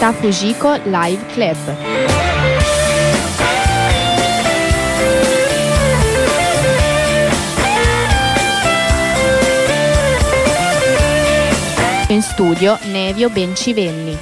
Città Fujiko Live Club. In studio Nevio Bencivenni.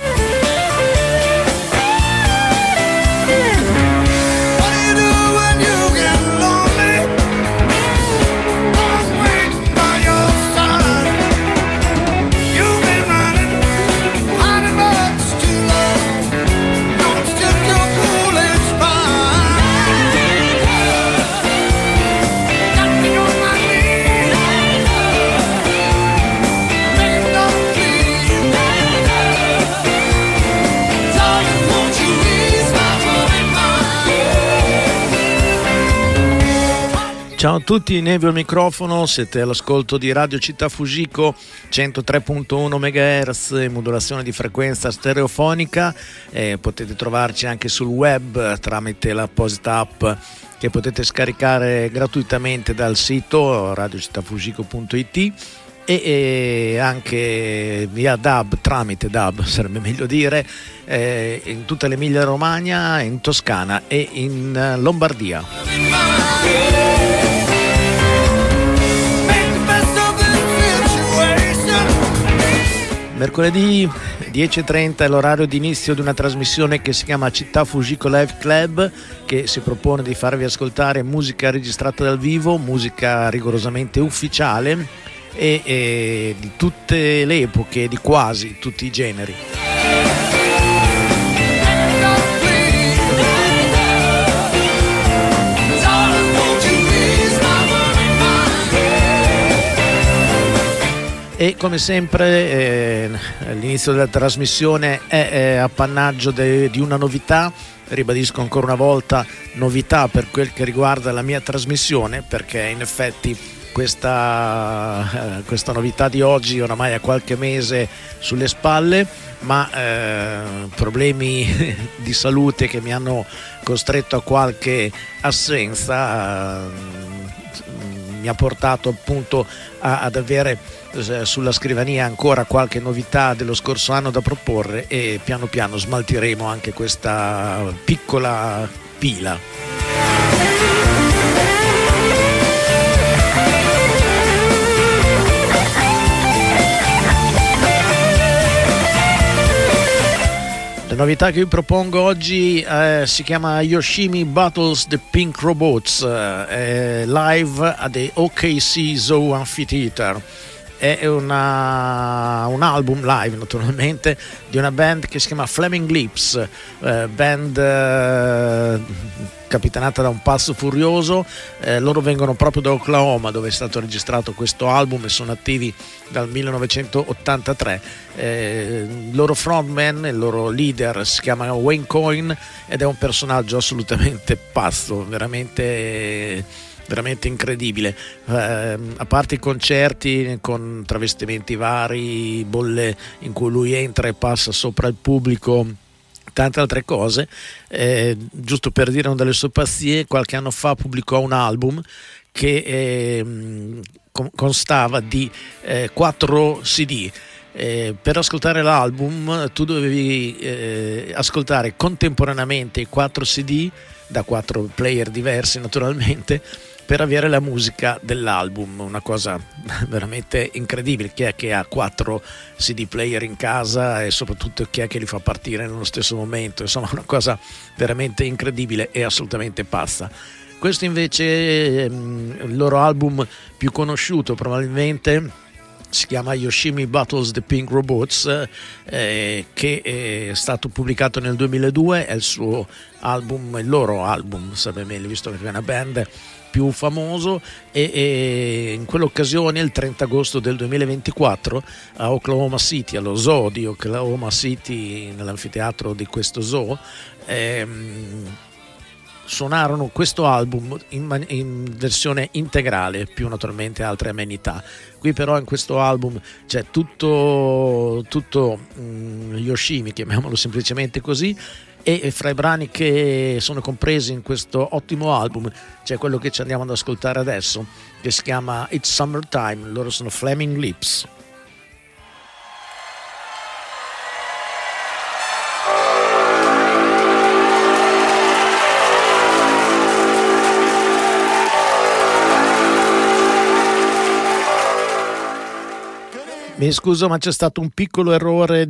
Ciao a tutti, Nevio al microfono, siete all'ascolto di Radio Città Fujiko 103.1 MHz, modulazione di frequenza stereofonica, potete trovarci anche sul web tramite l'apposita app che potete scaricare gratuitamente dal sito radiocittafujiko.it e anche via DAB, tramite DAB sarebbe meglio dire, in tutta l'Emilia Romagna, in Toscana e in Lombardia. Mercoledì 10.30 è l'orario di inizio di una trasmissione che si chiama Città Fujiko Live Club, che si propone di farvi ascoltare musica registrata dal vivo, musica rigorosamente ufficiale e di tutte le epoche, di quasi tutti i generi. E come sempre l'inizio della trasmissione è appannaggio di una novità. Ribadisco ancora una volta, novità per quel che riguarda la mia trasmissione, perché in effetti questa novità di oggi oramai ha qualche mese sulle spalle, ma problemi di salute che mi hanno costretto a qualche assenza mi ha portato appunto ad avere sulla scrivania ancora qualche novità dello scorso anno da proporre, e piano piano smaltiremo anche questa piccola pila. La novità che vi propongo oggi si chiama Yoshimi Battles the Pink Robots, live at the OKC Zoo Amphitheater. È un album live naturalmente di una band che si chiama Flaming Lips, band capitanata da un pazzo furioso. Loro vengono proprio da Oklahoma, dove è stato registrato questo album, e sono attivi dal 1983. Il loro frontman, il loro leader, si chiama Wayne Coyne ed è un personaggio assolutamente pazzo, veramente incredibile. A parte i concerti con travestimenti vari, bolle in cui lui entra e passa sopra il pubblico, tante altre cose, giusto per dire una delle sue pazzie, qualche anno fa pubblicò un album che constava di 4 CD. Per ascoltare l'album tu dovevi ascoltare contemporaneamente i 4 CD da 4 player diversi naturalmente, per avere la musica dell'album. Una cosa veramente incredibile. Chi è che ha 4 CD player in casa, e soprattutto chi è che li fa partire nello stesso momento? Insomma, una cosa veramente incredibile e assolutamente pazza. Questo invece il loro album più conosciuto probabilmente si chiama Yoshimi Battles the Pink Robots, che è stato pubblicato nel 2002, è il loro album, sarebbe meglio, visto che è una band più famoso, e in quell'occasione, il 30 agosto del 2024, a Oklahoma City, allo zoo di Oklahoma City, nell'anfiteatro di questo zoo, suonarono questo album in versione integrale, più naturalmente altre amenità. Qui però in questo album c'è tutto Yoshimi, chiamiamolo semplicemente così, e fra i brani che sono compresi in questo ottimo album c'è quello che ci andiamo ad ascoltare adesso, che si chiama It's Summertime. Loro sono Flaming Lips. Mi scuso, ma c'è stato un piccolo errore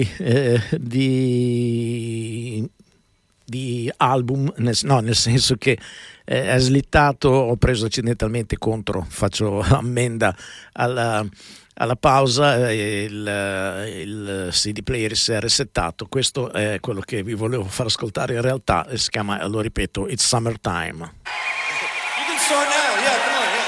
di album, nel senso che è slittato, ho preso accidentalmente contro, faccio ammenda alla pausa, il CD player si è resettato. Questo è quello che vi volevo far ascoltare in realtà, e si chiama, lo ripeto, It's Summertime. You can start now, yeah, come on, yeah.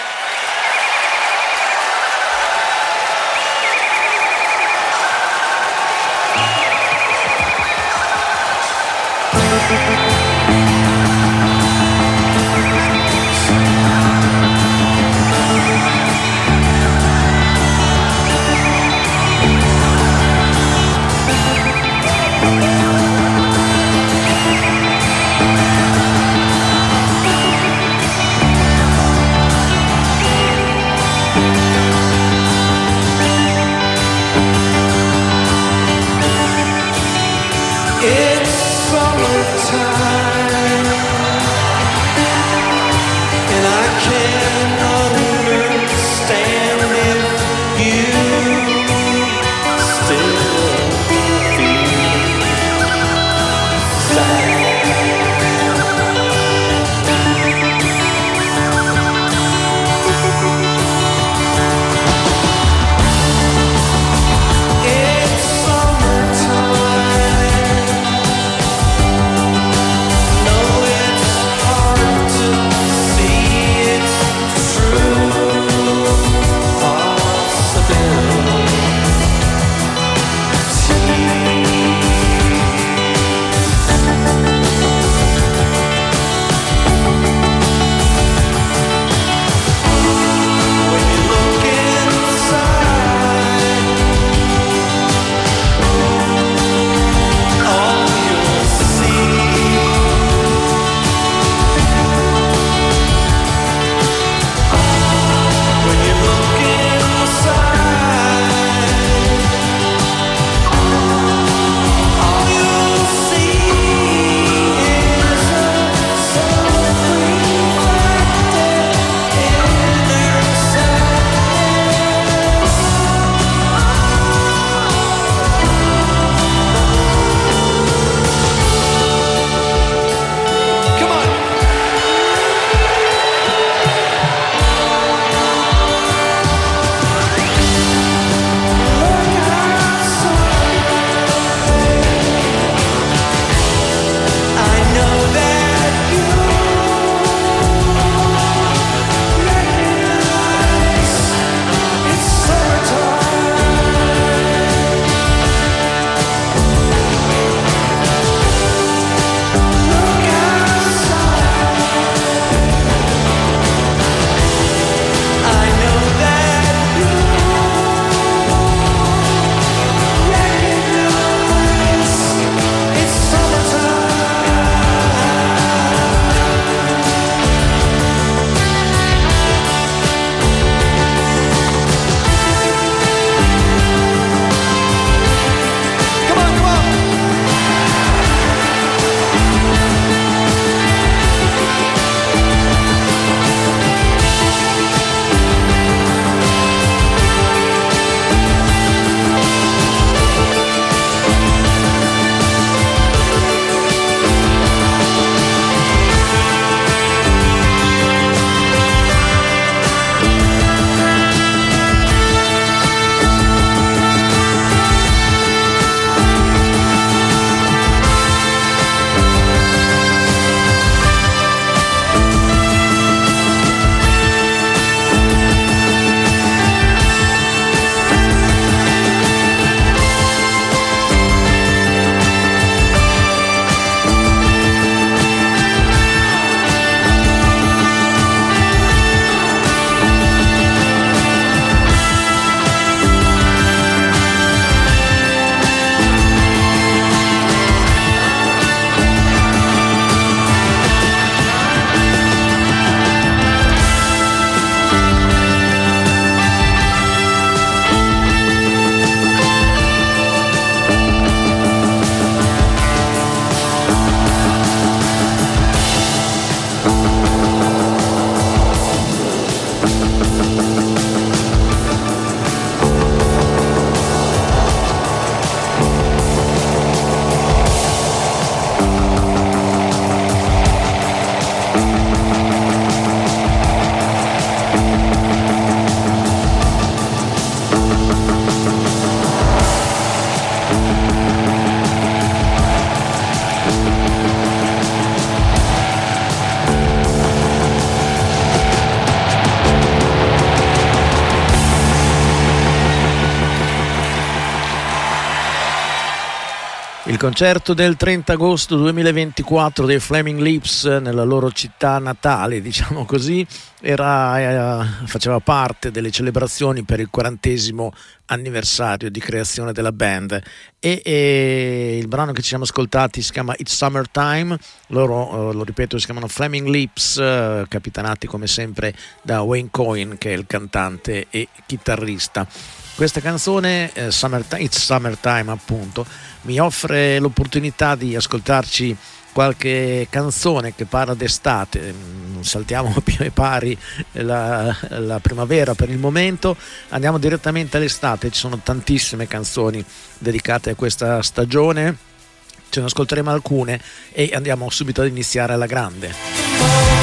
Il concerto del 30 agosto 2024 dei Flaming Lips nella loro città natale, diciamo così, faceva parte delle celebrazioni per il 40° anniversario di creazione della band e il brano che ci siamo ascoltati si chiama It's Summertime. Loro, lo ripeto, si chiamano Flaming Lips, capitanati come sempre da Wayne Coyne, che è il cantante e chitarrista. Questa canzone, It's Summertime appunto, mi offre l'opportunità di ascoltarci qualche canzone che parla d'estate. Saltiamo più ai pari la primavera per il momento, andiamo direttamente all'estate. Ci sono tantissime canzoni dedicate a questa stagione, ce ne ascolteremo alcune e andiamo subito ad iniziare alla grande.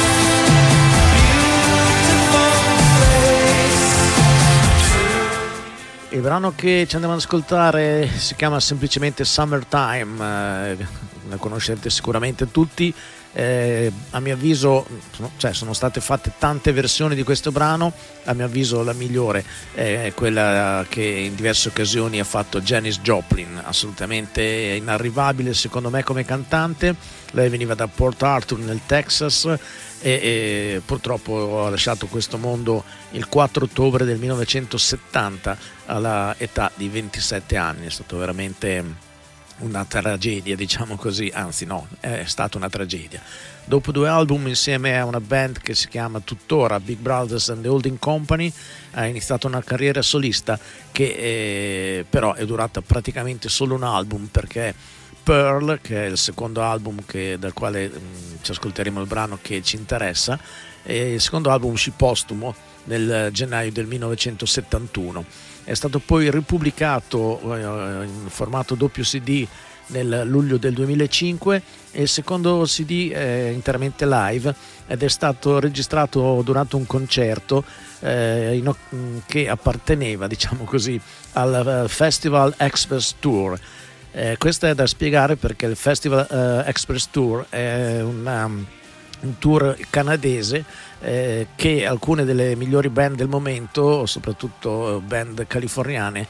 Il brano che ci andiamo ad ascoltare si chiama semplicemente Summertime, la conoscete sicuramente tutti. A mio avviso, sono state fatte tante versioni di questo brano. A mio avviso la migliore è quella che in diverse occasioni ha fatto Janis Joplin, assolutamente inarrivabile secondo me come cantante. Lei veniva da Port Arthur nel Texas e purtroppo ha lasciato questo mondo il 4 ottobre del 1970 alla età di 27 anni. È stato veramente una tragedia, diciamo così, anzi no, è stata una tragedia. Dopo 2 album insieme a una band che si chiama tuttora Big Brothers and the Holding Company, ha iniziato una carriera solista che però è durata praticamente solo un album, perché Pearl, che è il secondo album dal quale ci ascolteremo il brano che ci interessa, è il secondo album uscì postumo nel gennaio del 1971. È stato poi ripubblicato in formato doppio CD nel luglio del 2005 e il secondo CD è interamente live ed è stato registrato durante un concerto che apparteneva, diciamo così, al Festival Express Tour. Questo è da spiegare perché il Festival Express Tour è un tour canadese che alcune delle migliori band del momento, soprattutto band californiane,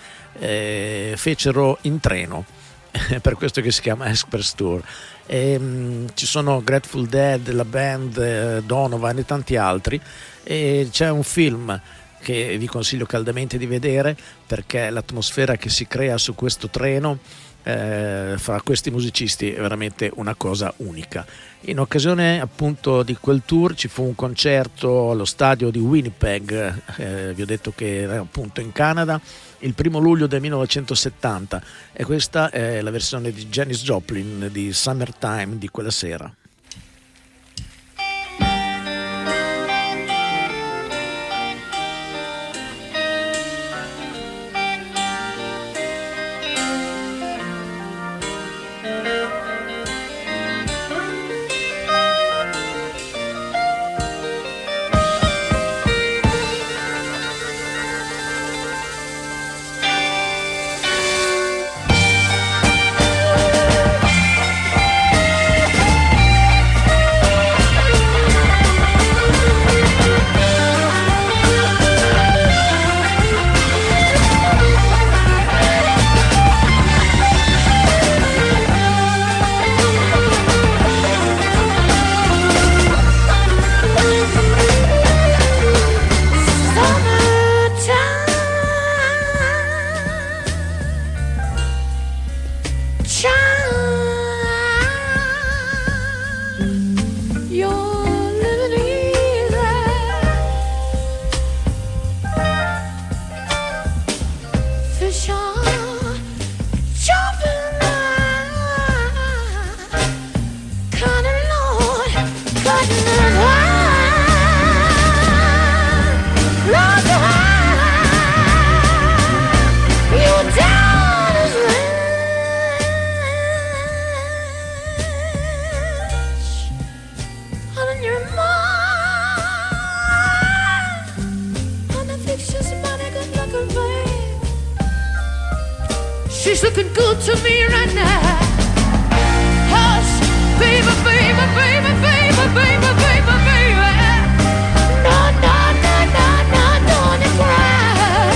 fecero in treno. Per questo che si chiama Express Tour. Ci sono Grateful Dead, la band, Donovan e tanti altri, e c'è un film che vi consiglio caldamente di vedere perché l'atmosfera che si crea su questo treno fra questi musicisti è veramente una cosa unica. In occasione appunto di quel tour ci fu un concerto allo stadio di Winnipeg, vi ho detto che era appunto in Canada, il 1 luglio del 1970, e questa è la versione di Janis Joplin di Summertime di quella sera. she's looking good to me right now. Hush, baby, baby, baby, baby, baby, baby, baby. No, no, no, no, no, don't you cry.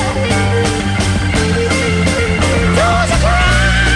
Don't you cry.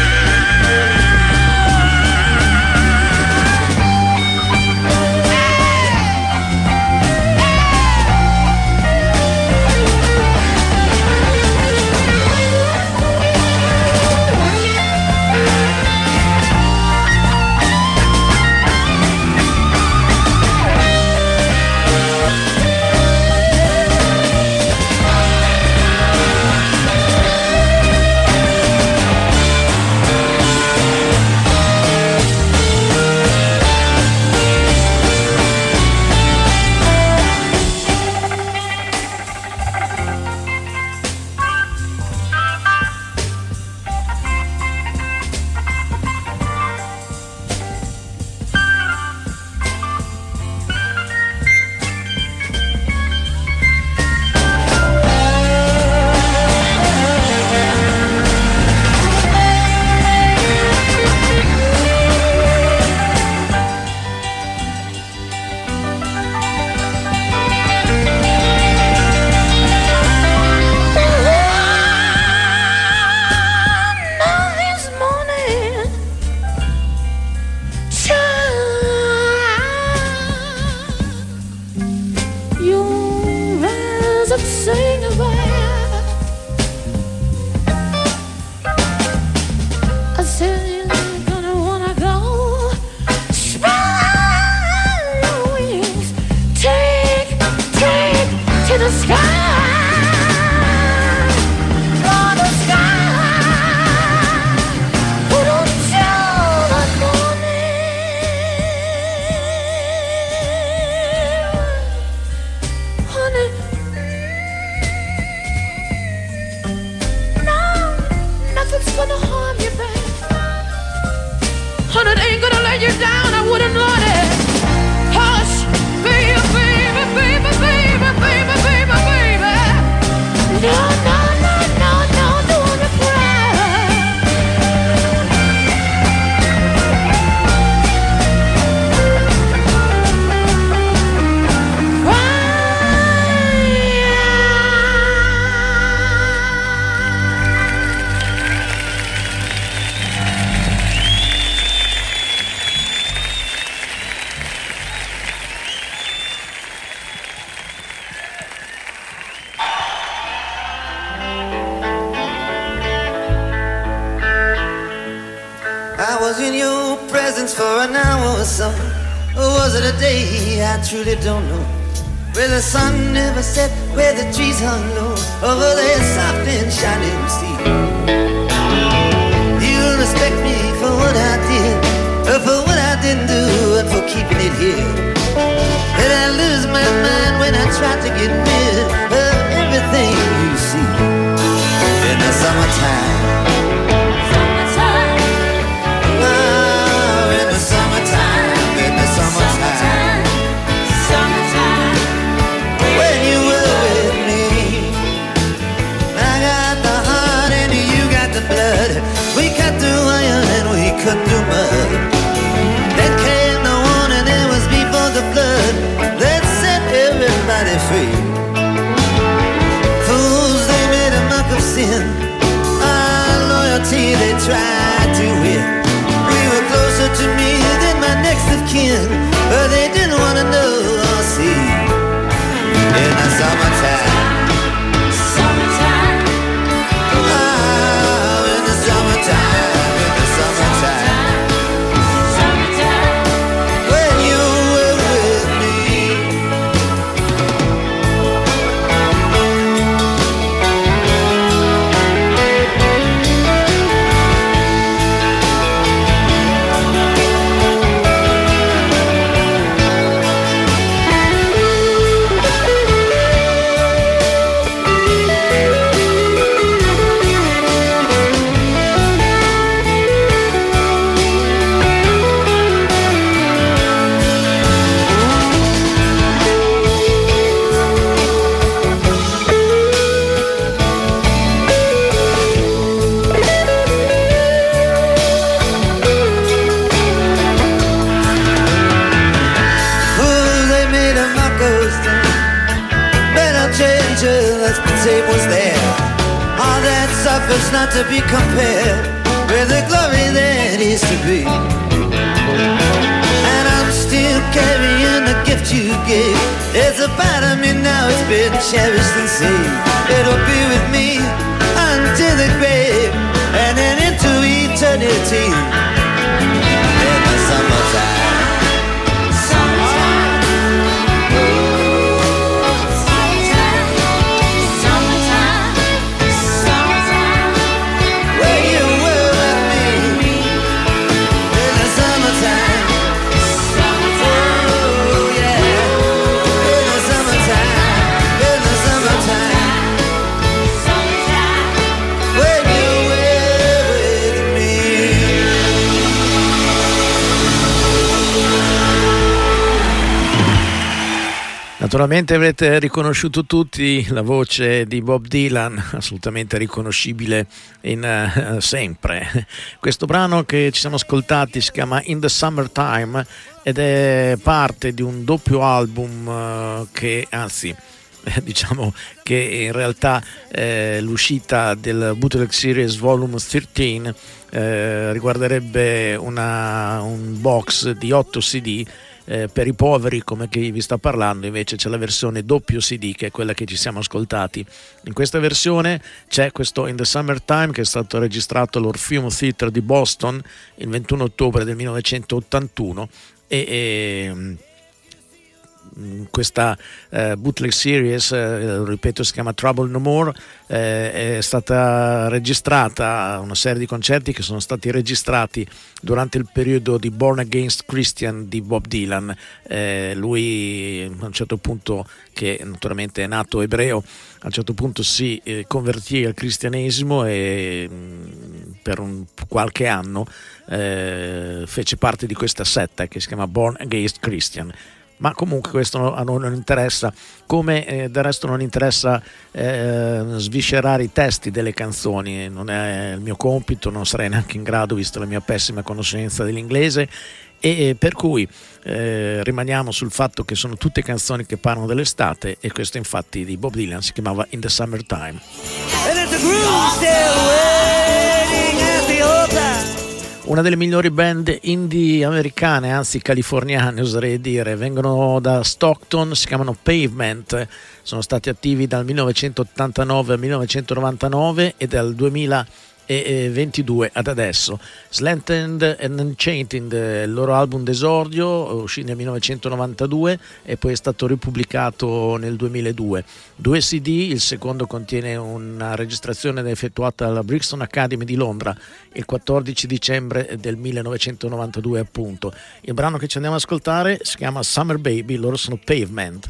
Truly don't know where the sun never set, where the trees hung low over their soft and shining sea. You'll respect me for what I did, or for what I didn't do, and for keeping it here. Did I lose my mind when I tried to get rid of everything you see in the summertime? Oh, in the summertime, in the summertime. We cut through iron and we cut through mud. Then came the one and it was before the flood that set everybody free. Fools, they made a muck of sin. Our loyalty they tried to win. We were closer to me than my next of kin, but they didn't want to know or see. In the summertime. danger that the tape was there. All that suffers not to be compared with the glory that is to be. And I'm still carrying the gift you gave. It's a part of me now, it's been cherished and saved. It'll be with me until the grave and then into eternity. In the summertime. Naturalmente avrete riconosciuto tutti la voce di Bob Dylan, assolutamente riconoscibile sempre. Questo brano che ci siamo ascoltati si chiama In the Summertime ed è parte di un doppio album diciamo che in realtà l'uscita del Bootleg Series Volume 13 riguarderebbe un box di 8 CD. Per i poveri come chi vi sta parlando invece c'è la versione doppio CD che è quella che ci siamo ascoltati. In questa versione c'è questo In the Summertime che è stato registrato all'Orpheum Theatre di Boston il 21 ottobre del 1981 e questa bootleg series, ripeto, si chiama Trouble No More, è stata registrata una serie di concerti che sono stati registrati durante il periodo di Born Against Christian di Bob Dylan. Lui a un certo punto, che naturalmente è nato ebreo, a un certo punto si convertì al cristianesimo e per qualche anno fece parte di questa setta che si chiama Born Against Christian. Ma comunque questo a noi non interessa, come del resto non interessa sviscerare i testi delle canzoni, non è il mio compito, non sarei neanche in grado visto la mia pessima conoscenza dell'inglese, e per cui rimaniamo sul fatto che sono tutte canzoni che parlano dell'estate, e questo infatti di Bob Dylan si chiamava In the Summertime. Una delle migliori band indie americane, anzi californiane oserei dire, vengono da Stockton, si chiamano Pavement, sono stati attivi dal 1989 al 1999 e dal 2022 ad adesso. Slanted and Enchanted, il loro album d'esordio, uscì nel 1992 e poi è stato ripubblicato nel 2002. 2 CD, il secondo contiene una registrazione effettuata alla Brixton Academy di Londra il 14 dicembre del 1992 appunto. Il brano che ci andiamo ad ascoltare si chiama Summer Baby, loro sono Pavement.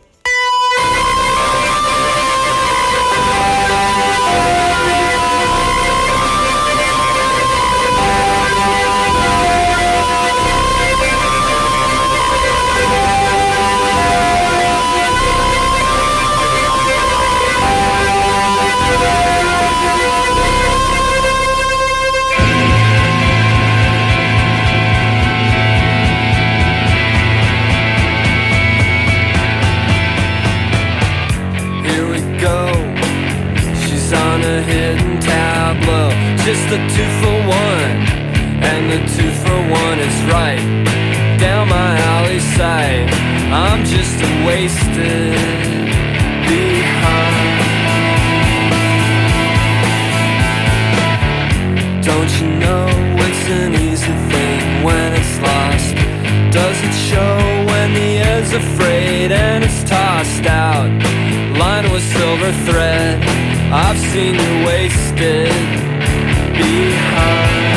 Just a 2-for-1, and the 2-for-1 is right down my alley side. I'm just a wasted behind. Don't you know it's an easy thing when it's lost? Does it show when the air's afraid and it's tossed out? Lined with silver thread, I've seen you wasted behind.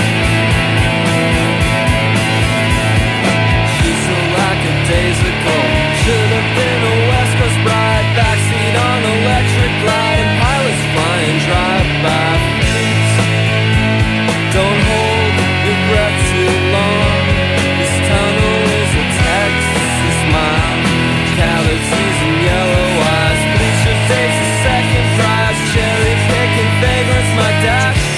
She's so lackadaisical, should have been a West Coast bride. Backseat on electric glide and pilots flying drive-by fleets. Don't hold your breath too long, this tunnel is a Texas mile. Cavities and yellow eyes, bleach your face a second prize. Cherry picking vagrants, my dash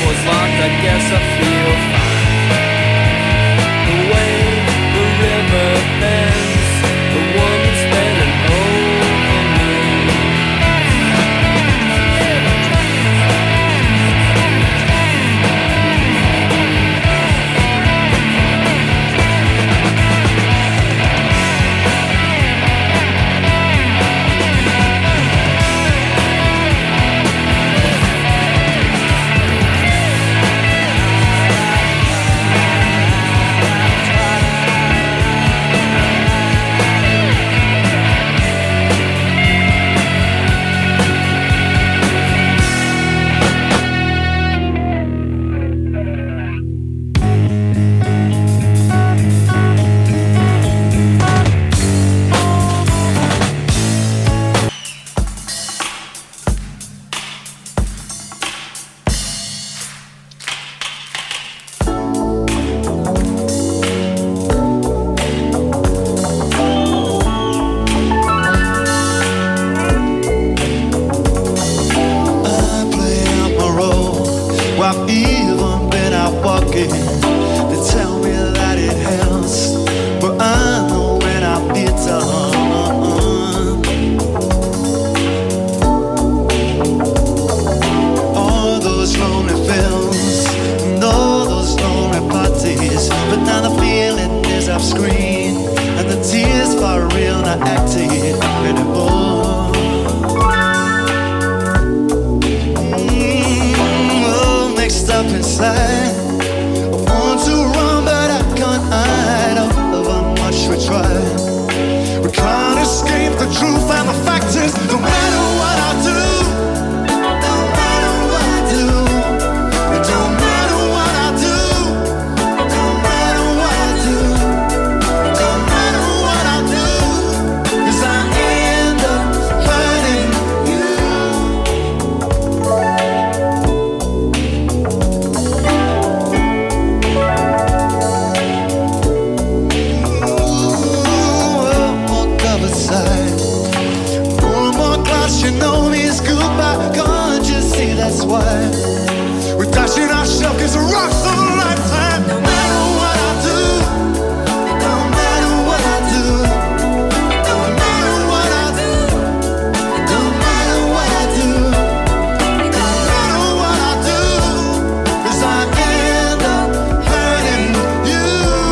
why. We're dashing ourselves against the rocks of a lifetime. No matter what I do, no matter what I do, no matter what I do, no matter what I do, no matter what I do, 'cause I end up hurting you.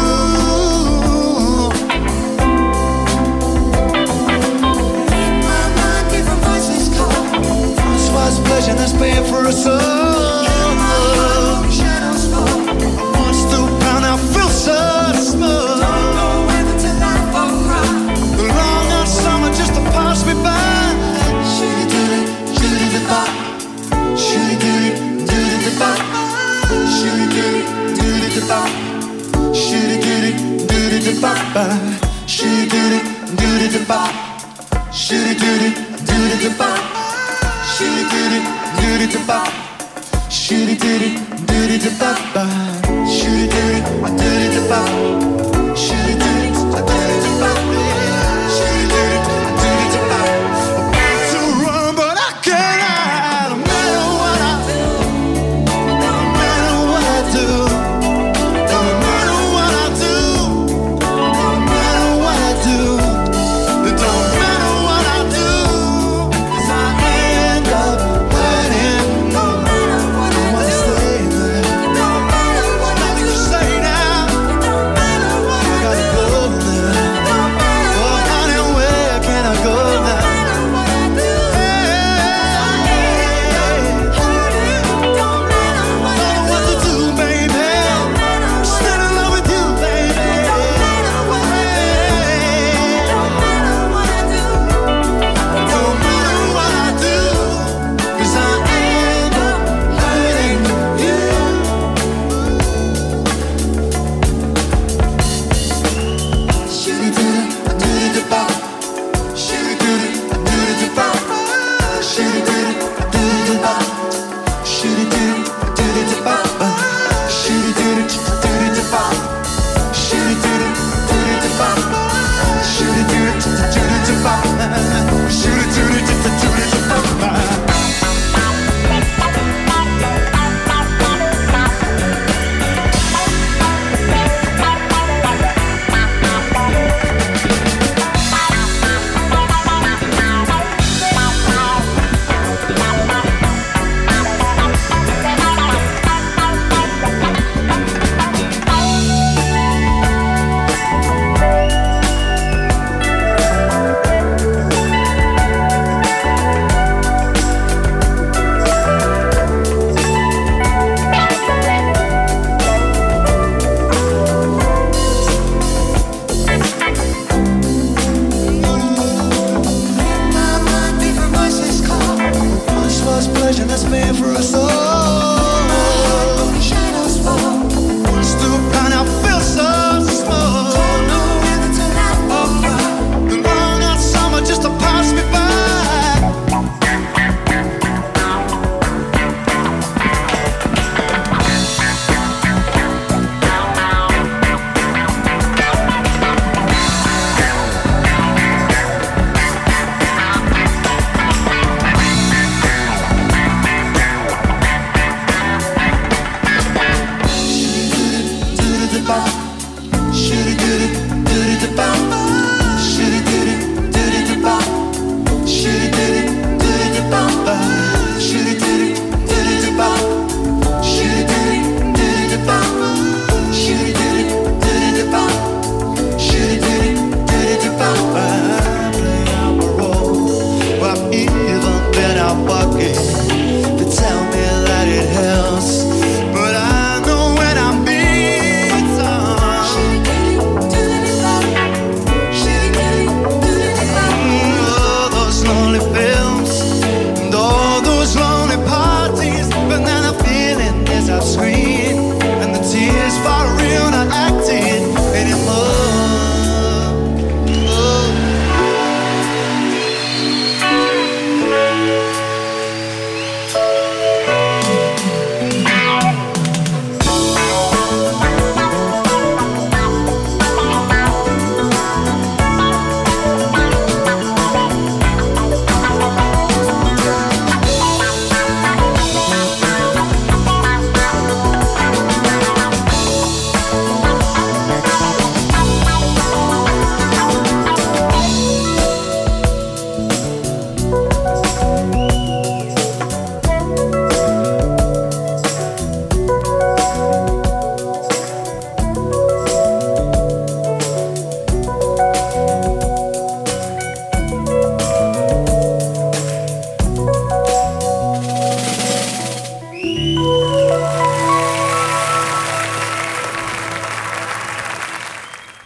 In my mind, different voices call. Once was pleasure, that's paying for us all.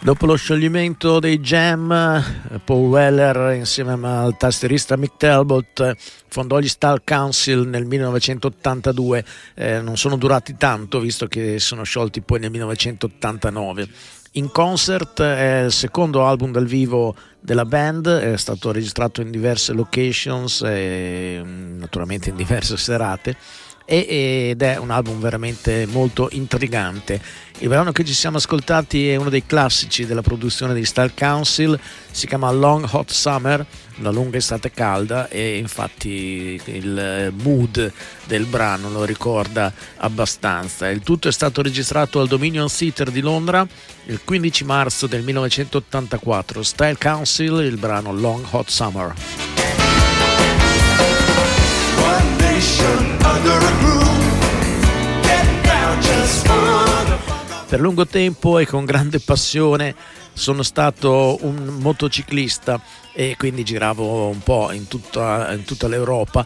Dopo lo scioglimento dei Jam, Paul Weller insieme al tastierista Mick Talbot fondò gli Style Council nel 1982. Non sono durati tanto, visto che sono sciolti poi nel 1989. In Concert è il secondo album dal vivo della band, è stato registrato in diverse locations e naturalmente in diverse serate, ed è un album veramente molto intrigante. Il brano che ci siamo ascoltati è uno dei classici della produzione di Style Council, si chiama Long Hot Summer, una lunga estate calda, e infatti il mood del brano lo ricorda abbastanza. Il tutto è stato registrato al Dominion Theatre di Londra il 15 marzo del 1984. Style Council, il brano Long Hot Summer. One nation under a groove. Get down just for the Per lungo tempo e con grande passione sono stato un motociclista e quindi giravo un po' in tutta l'Europa,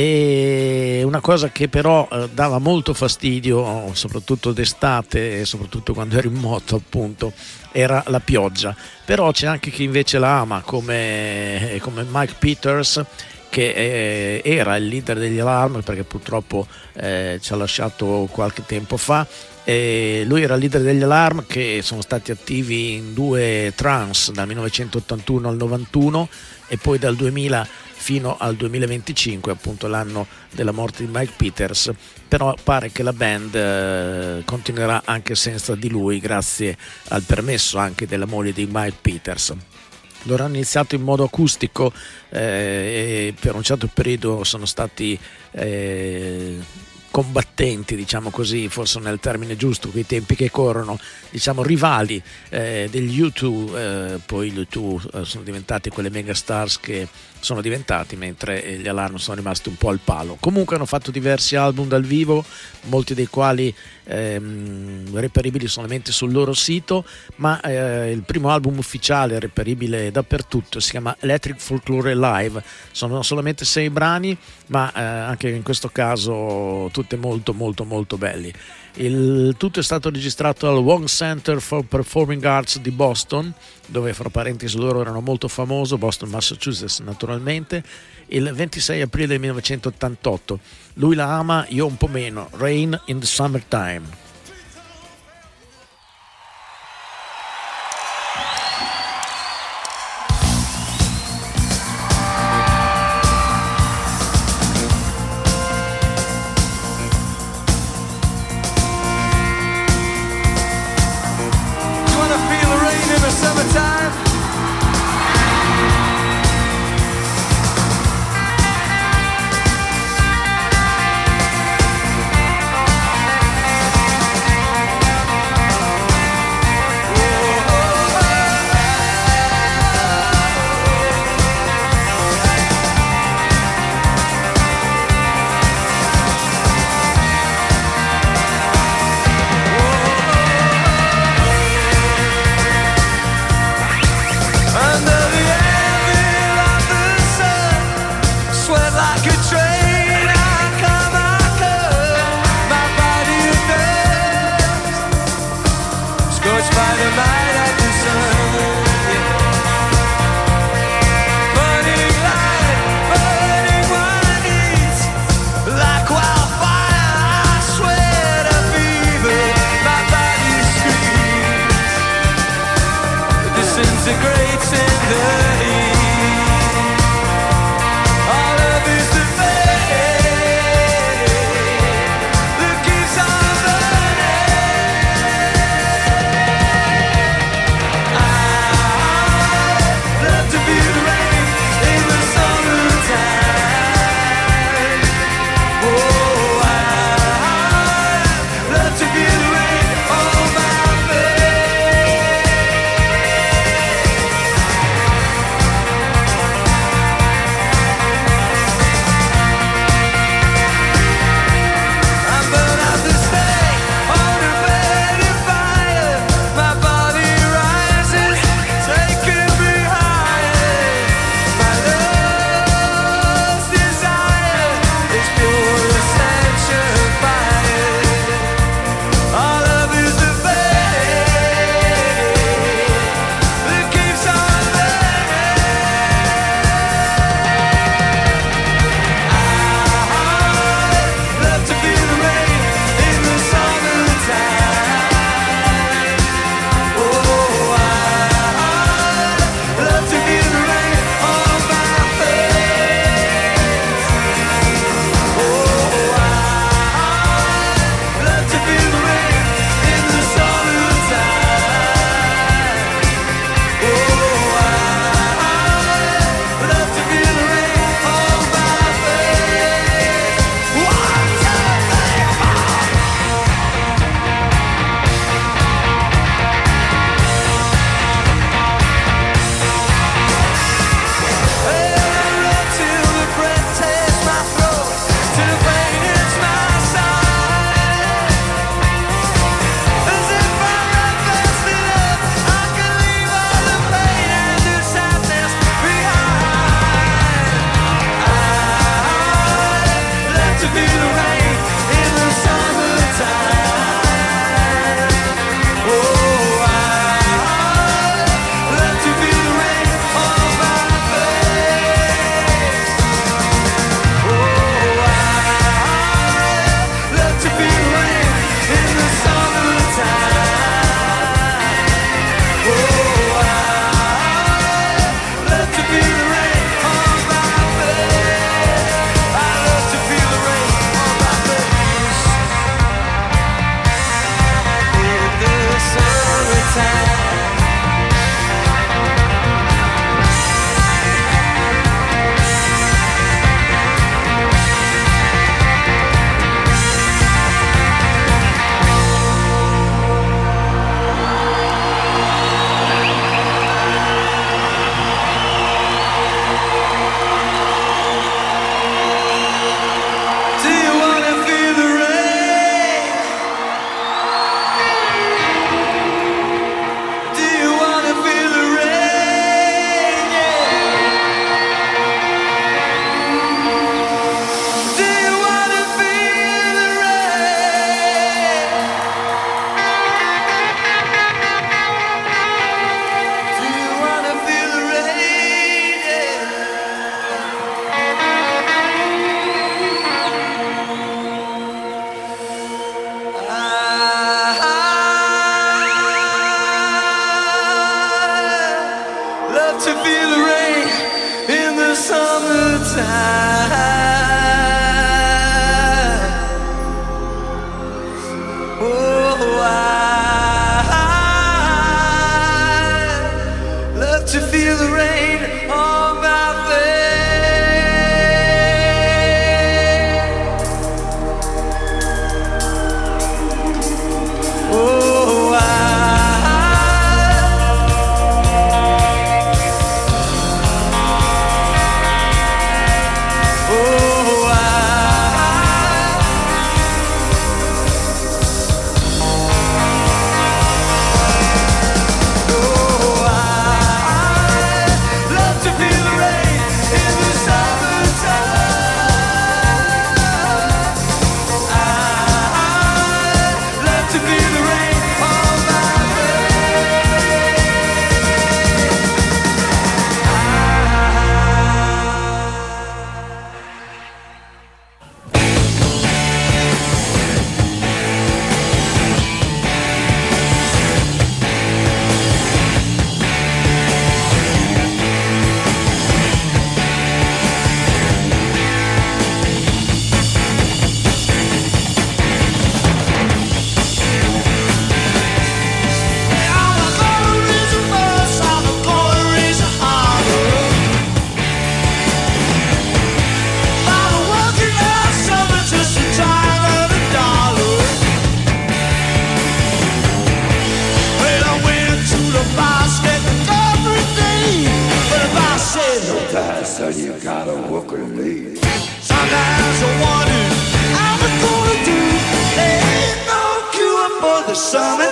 e una cosa che però dava molto fastidio, soprattutto d'estate e soprattutto quando ero in moto, appunto, era la pioggia. Però c'è anche chi invece la ama, come Mike Peters, che era il leader degli Alarm, perché purtroppo ci ha lasciato qualche tempo fa. Lui era il leader degli Alarm, che sono stati attivi in 2 trance dal 1981 al 91 e poi dal 2000 fino al 2025, appunto l'anno della morte di Mike Peters. Però pare che la band continuerà anche senza di lui, grazie al permesso anche della moglie di Mike Peters. Loro hanno iniziato in modo acustico e per un certo periodo sono stati combattenti, diciamo così, forse non è il termine giusto, quei tempi che corrono, diciamo rivali degli U2, poi gli U2 sono diventati quelle megastars che sono diventati, mentre gli Alarm sono rimasti un po' al palo. Comunque hanno fatto diversi album dal vivo, molti dei quali reperibili solamente sul loro sito, ma il primo album ufficiale reperibile dappertutto si chiama Electric Folklore Live. Sono solamente 6 brani, ma anche in questo caso tutte molto molto molto belli. Il tutto è stato registrato al Wong Center for Performing Arts di Boston, dove fra parentesi loro erano molto famoso, Boston, Massachusetts naturalmente, il 26 aprile del 1988. Lui la ama, io un po' meno. Rain in the Summertime. Disintegrates in the heat. All of this defense.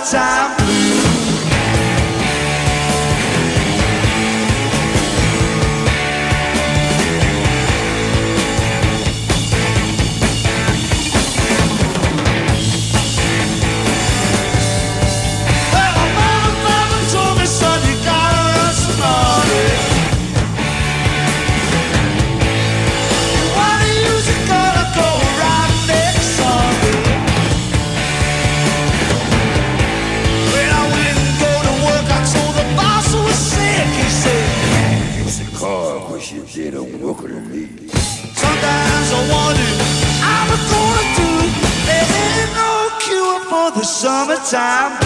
summertime blues. Well, my mama told me, son, you gotta run smarter. You wanna use it, gonna go right next Sunday. When I went and go to work, I told the boss who was sick. He said, It's a car, wish you didn't work with me. sometimes I wonder how I'm gonna do. There ain't no cure for the summertime.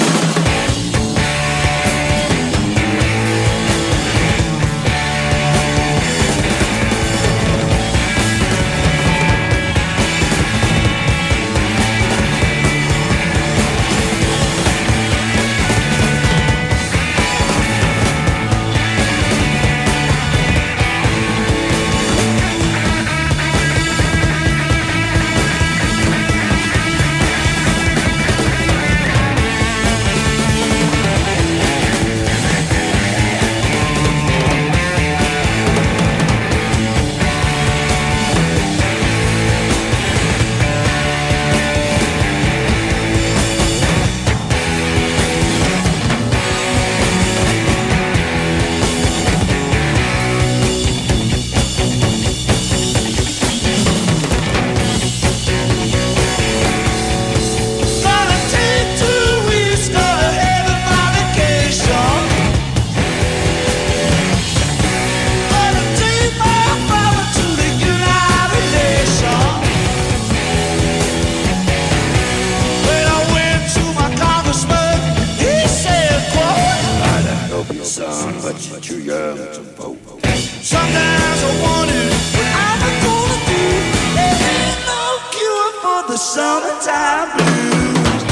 Gonna take 2 weeks, gonna head on my vacation. Gonna take my father to the United Nations. When I went to my congressman, he said, quote, I'd help you, son, but you're too young to vote. sometimes I wonder what I'm gonna do. There ain't no cure for the summertime blues.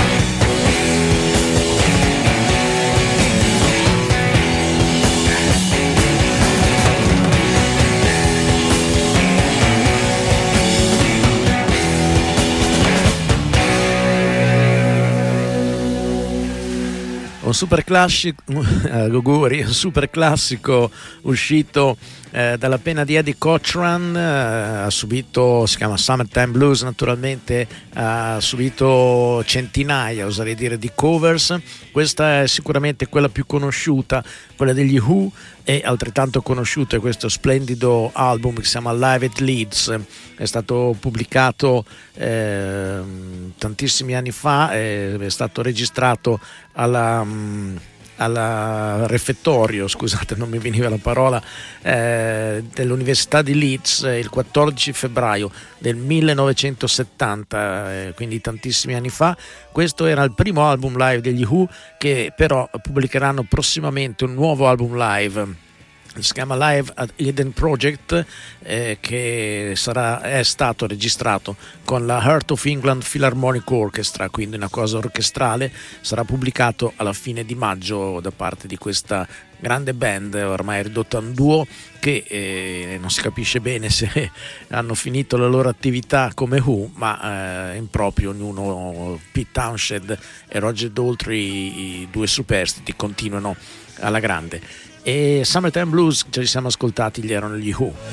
Un super classico, auguri, un super classico uscito dalla penna di Eddie Cochran, ha subito, si chiama Summertime Blues naturalmente, ha subito centinaia, oserei dire, di covers. Questa è sicuramente quella più conosciuta, quella degli Who, e altrettanto conosciuto è questo splendido album che si chiama Live at Leeds. È stato pubblicato tantissimi anni fa, è stato registrato alla refettorio, scusate, non mi veniva la parola, dell'Università di Leeds il 14 febbraio del 1970, quindi tantissimi anni fa. Questo era il primo album live degli Who, che però pubblicheranno prossimamente un nuovo album live. Si chiama Live at Eden Project, che è stato registrato con la Heart of England Philharmonic Orchestra, quindi una cosa orchestrale. Sarà pubblicato alla fine di maggio da parte di questa grande band ormai ridotta a un duo, che non si capisce bene se hanno finito la loro attività come Who, ma in proprio ognuno, Pete Townshend e Roger Daltrey, i due superstiti, continuano alla grande. E Summertime Blues ce li siamo ascoltati, gli erano gli Who.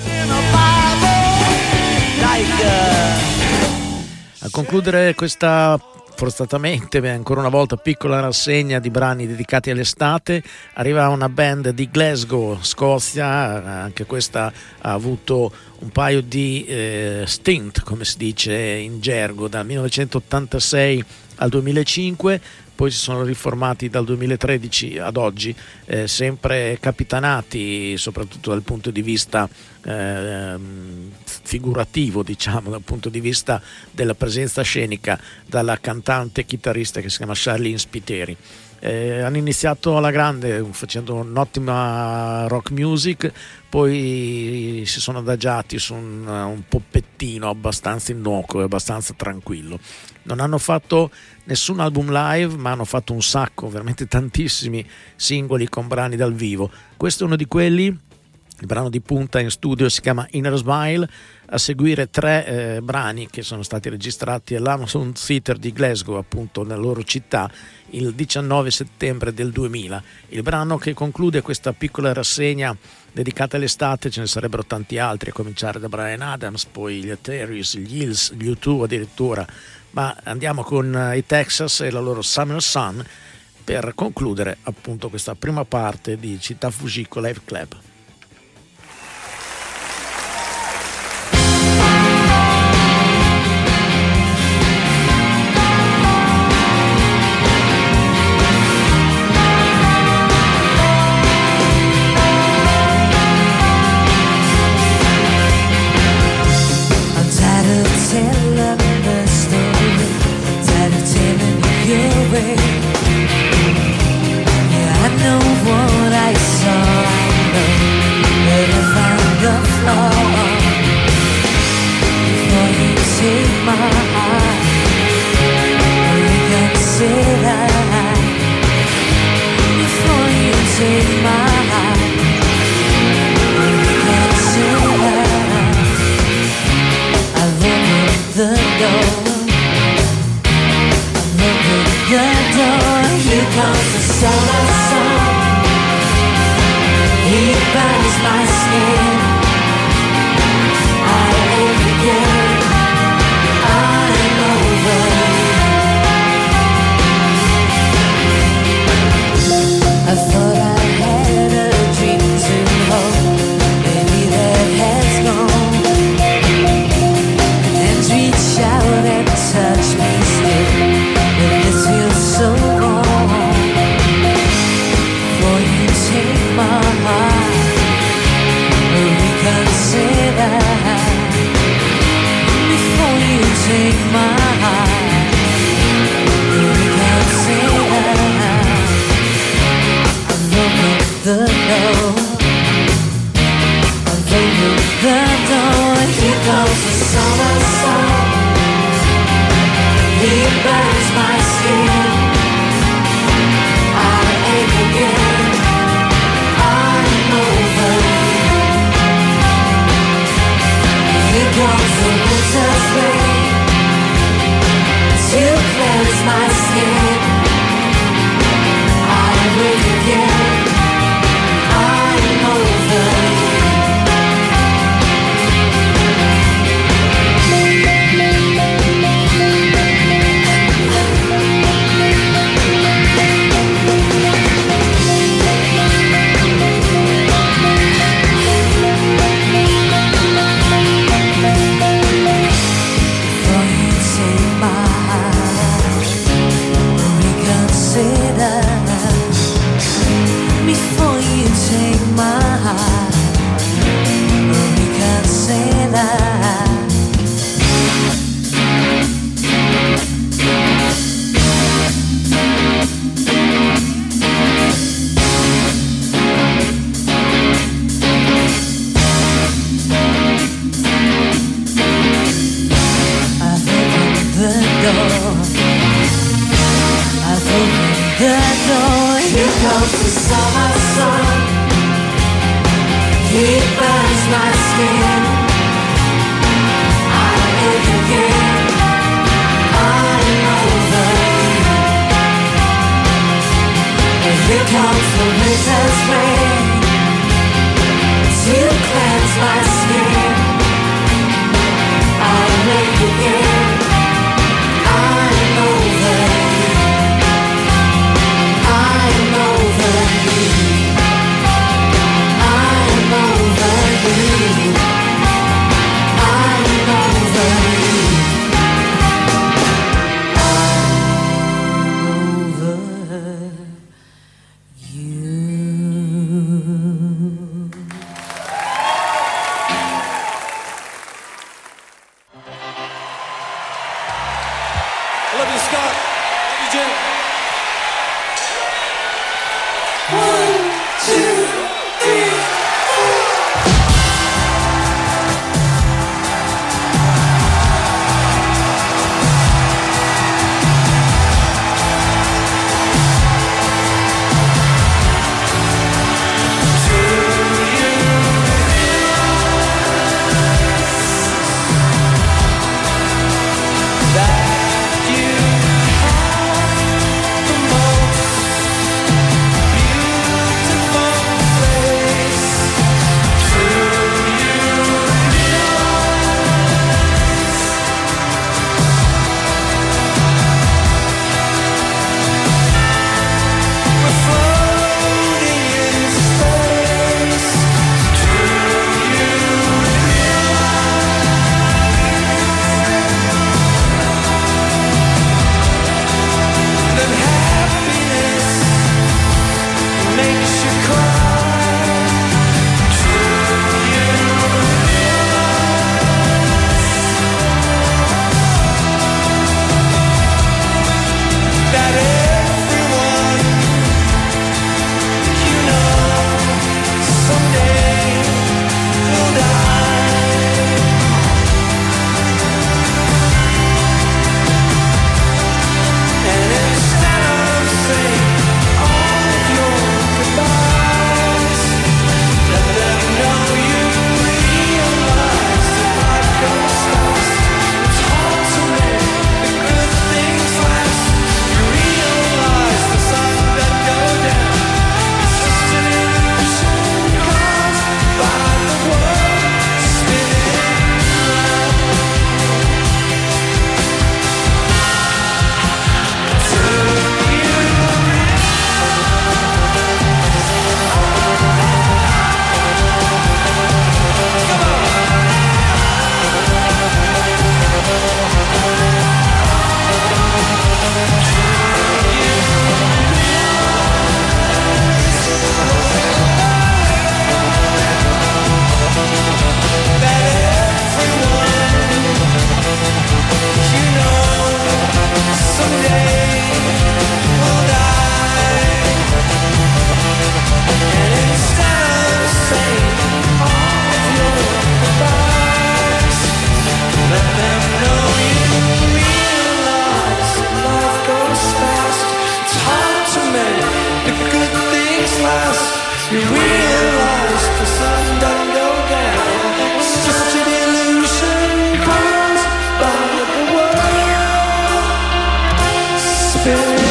A concludere questa, forzatamente, ancora una volta, piccola rassegna di brani dedicati all'estate, arriva una band di Glasgow, Scozia. Anche questa ha avuto un paio di stint, come si dice in gergo, dal 1986 al 2005. Poi si sono riformati dal 2013 ad oggi, sempre capitanati soprattutto dal punto di vista figurativo, diciamo, dal punto di vista della presenza scenica, dalla cantante e chitarrista che si chiama Charlene Spiteri. Hanno iniziato alla grande facendo un'ottima rock music, poi si sono adagiati su un poppettino abbastanza innocuo e abbastanza tranquillo. Non hanno fatto nessun album live, ma hanno fatto un sacco, veramente tantissimi singoli con brani dal vivo. Questo è uno di quelli, Il brano di punta in studio si chiama Inner Smile, a seguire 3 brani che sono stati registrati all'Amazon Theatre di Glasgow, appunto nella loro città, il 19 settembre del 2000. Il brano che conclude questa piccola rassegna dedicata all'estate, ce ne sarebbero tanti altri, a cominciare da Bryan Adams, poi gli Ethereus, gli Hills, gli U2 addirittura, ma andiamo con i Texas e la loro Summer Sun per concludere appunto questa prima parte di Città Fujiko Live Club. You realize the sun doesn't go down. It's just an illusion caused by the world spinning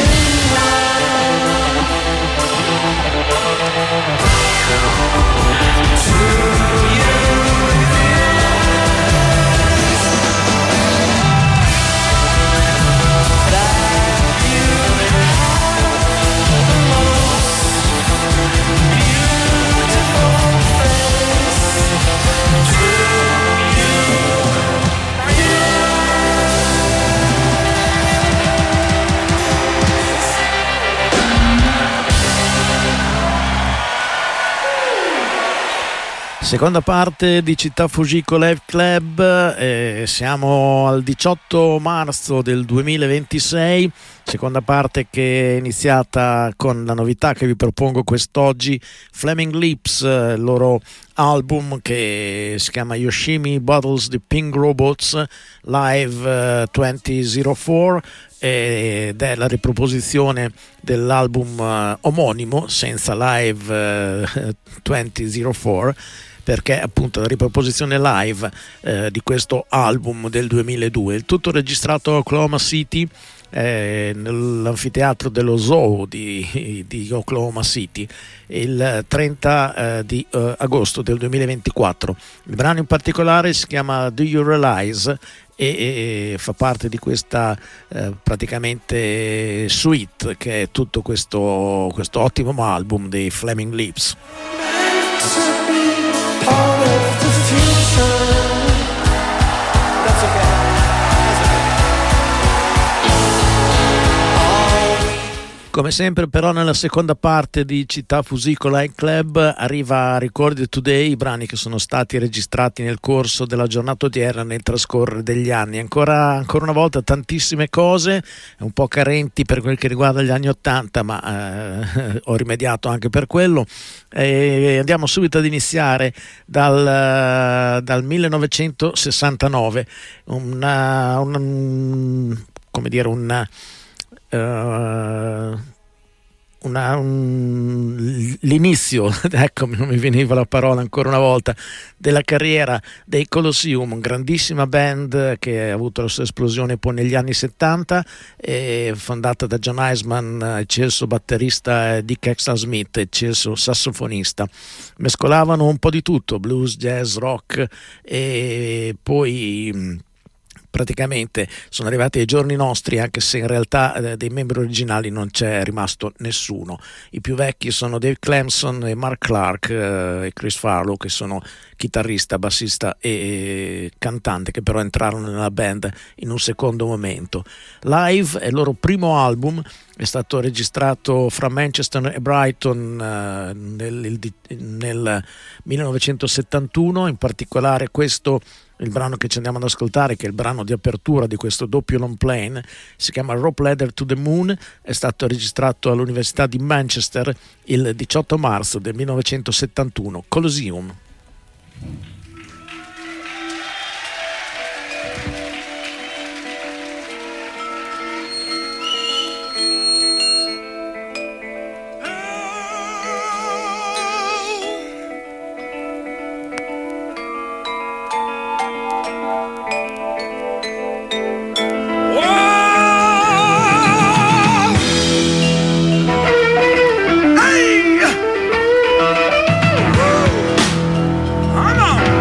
Seconda parte di Città Fujiko Live Club, siamo al 18 marzo del 2026, seconda parte che è iniziata con la novità che vi propongo quest'oggi, Flaming Lips, il loro album che si chiama Yoshimi Battles the Pink Robots Live 2004, ed è la riproposizione dell'album omonimo senza Live 2004, perché appunto la riproposizione live di questo album del 2002, il tutto registrato a Oklahoma City, nell'anfiteatro dello Zoo di Oklahoma City, il 30 di agosto del 2024. Il brano in particolare si chiama Do You Realize e fa parte di questa praticamente suite che è tutto questo ottimo album dei Flaming Lips. part of the future. That's okay. Come sempre però nella seconda parte di Città Fujiko Live Club arriva Recorded Today, i brani che sono stati registrati nel corso della giornata odierna nel trascorrere degli anni. Ancora una volta tantissime cose, un po' carenti per quel che riguarda gli anni 80, ma ho rimediato anche per quello. Andiamo subito ad iniziare dal 1969, l'inizio, ecco, non mi veniva la parola ancora una volta, della carriera dei Colosseum, grandissima band che ha avuto la sua esplosione poi negli anni 70, fondata da John Eisman, eccelso batterista, Dick Exner-Smith, eccelso sassofonista. Mescolavano un po' di tutto, blues, jazz, rock, e poi praticamente sono arrivati ai giorni nostri, anche se in realtà dei membri originali non c'è rimasto nessuno. I più vecchi sono Dave Clemson e Mark Clark e Chris Farlow, che sono chitarrista, bassista e cantante, che però entrarono nella band in un secondo momento. Live è il loro primo album, è stato registrato fra Manchester e Brighton nel 1971, in particolare questo, il brano che ci andiamo ad ascoltare, che è il brano di apertura di questo doppio long plane, si chiama Rope Ladder to the Moon, è stato registrato all'Università di Manchester il 18 marzo del 1971, Colosseum. Hey! I'm on!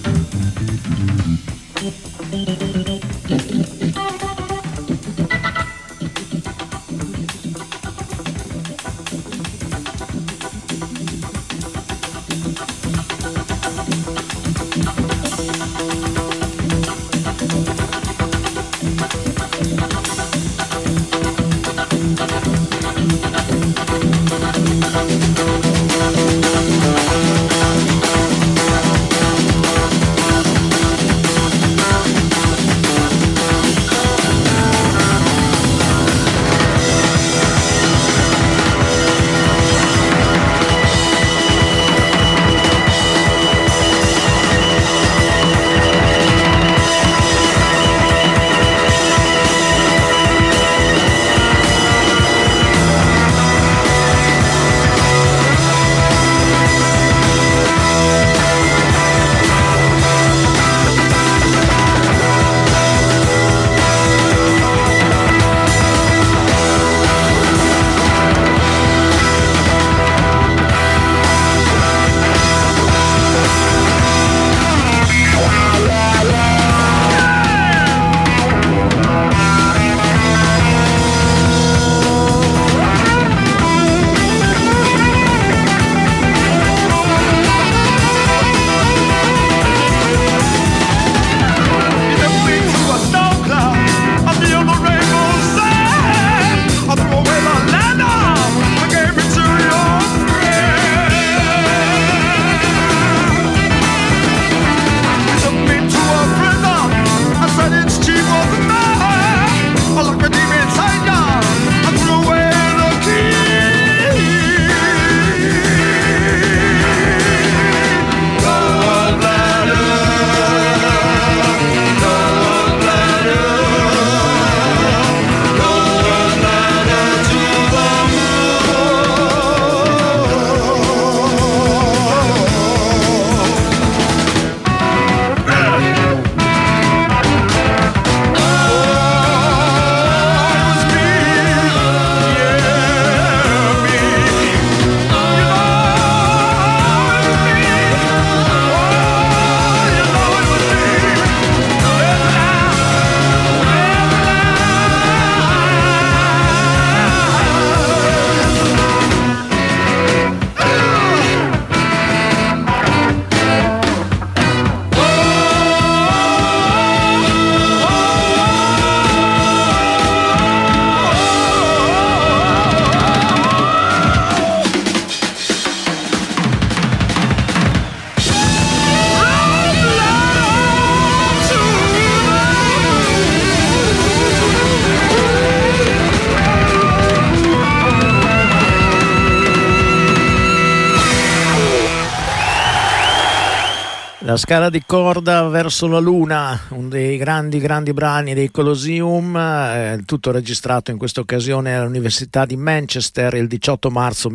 La scala di corda verso la luna, uno dei grandi brani dei Colosseum, tutto registrato in questa occasione all'Università di Manchester il 18 marzo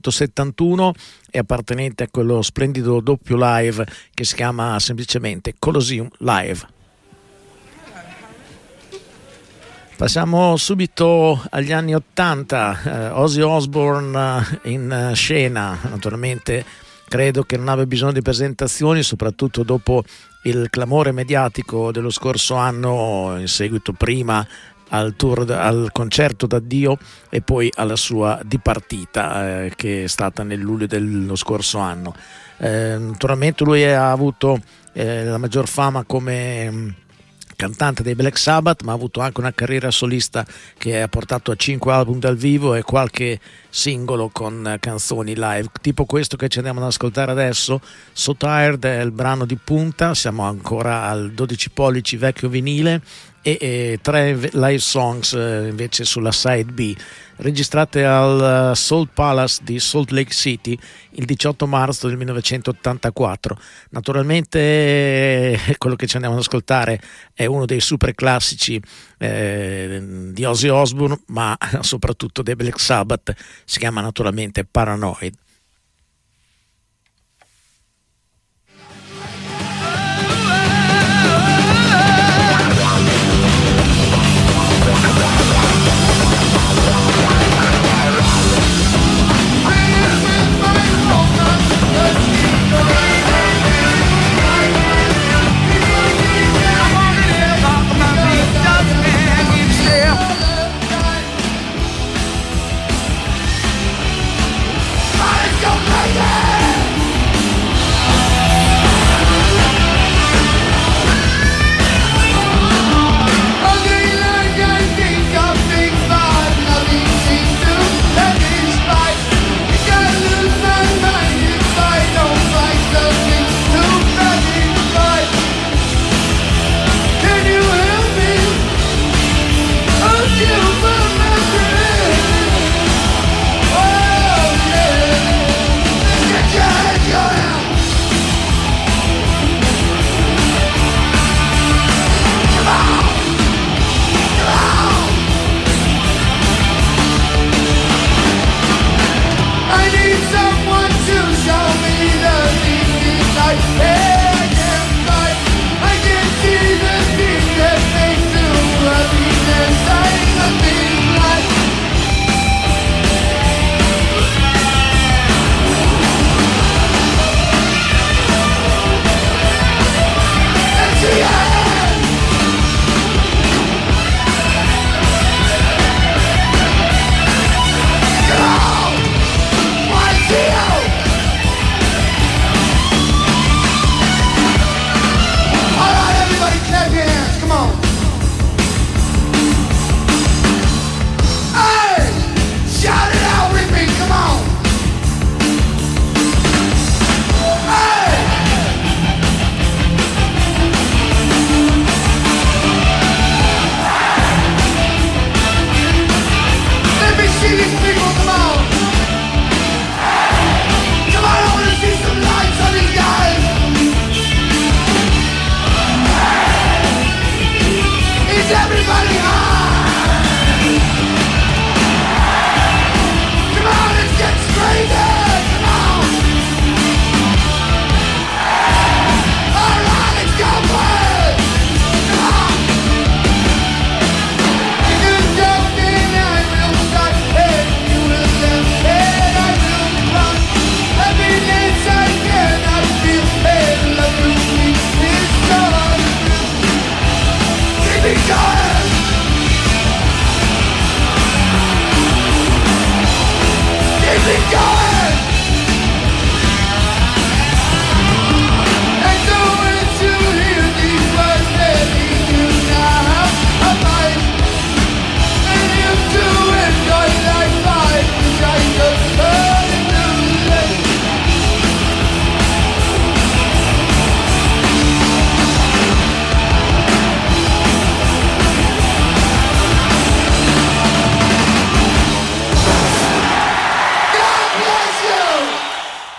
1971 e appartenente a quello splendido doppio live che si chiama semplicemente Colosseum Live. Passiamo subito agli anni 80, Ozzy Osbourne in scena, naturalmente. Credo che non abbia bisogno di presentazioni, soprattutto dopo il clamore mediatico dello scorso anno, in seguito prima al concerto d'addio e poi alla sua dipartita che è stata nel luglio dello scorso anno. Naturalmente lui ha avuto la maggior fama come cantante dei Black Sabbath, ma ha avuto anche una carriera solista che ha portato a 5 album dal vivo e qualche singolo con canzoni live, tipo questo che ci andiamo ad ascoltare adesso. So Tired è il brano di punta, siamo ancora al 12 pollici vecchio vinile e 3 live songs invece sulla side B, registrate al Salt Palace di Salt Lake City il 18 marzo del 1984. Naturalmente quello che ci andiamo ad ascoltare è uno dei super classici di Ozzy Osbourne, ma soprattutto dei Black Sabbath, si chiama naturalmente Paranoid.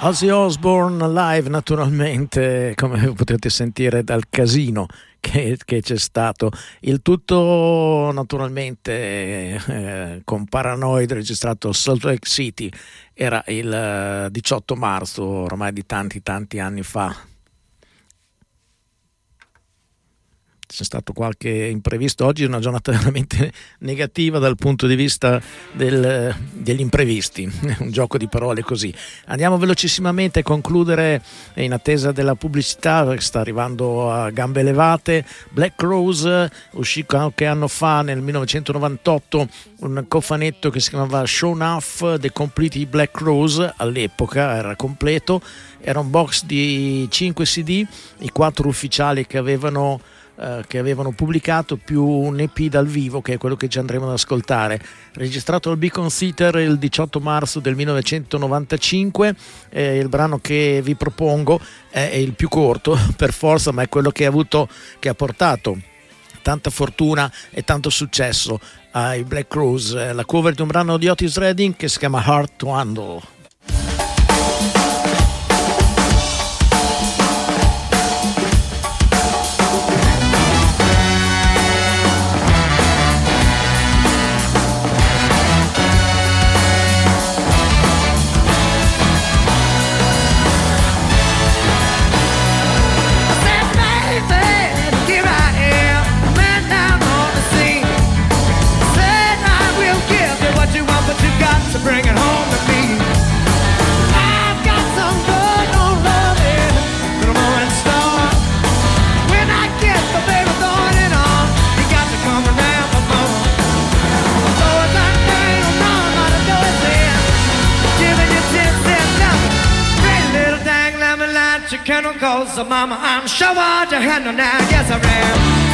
Ozzy Osbourne live, naturalmente, come potete sentire dal casino che c'è stato. Il tutto naturalmente con Paranoid, registrato a Salt Lake City. Era il 18 marzo ormai di tanti anni fa. C'è stato qualche imprevisto. Oggi è una giornata veramente negativa dal punto di vista degli imprevisti, un gioco di parole così. Andiamo velocissimamente a concludere in attesa della pubblicità, che sta arrivando a gambe levate. Black Rose uscì qualche anno fa, nel 1998, un cofanetto che si chiamava Show Enough The Complete Black Rose. All'epoca era completo, era un box di 5 CD, i 4 ufficiali che avevano pubblicato, più un EP dal vivo, che è quello che ci andremo ad ascoltare, registrato al Beacon Theatre il 18 marzo del 1995. Il brano che vi propongo è il più corto per forza, ma è quello che ha portato tanta fortuna e tanto successo ai Black Rose, la cover di un brano di Otis Redding che si chiama Hard to Handle. Bring it home to me. I've got some good old loving, little morning star. When I get the baby throwing it on, you got to come around for more. So it's that thing on how to do it then, giving you 10 cents nothing. Pretty little dang lemon light, you cannot call so mama, I'm sure what you handle now, yes I am.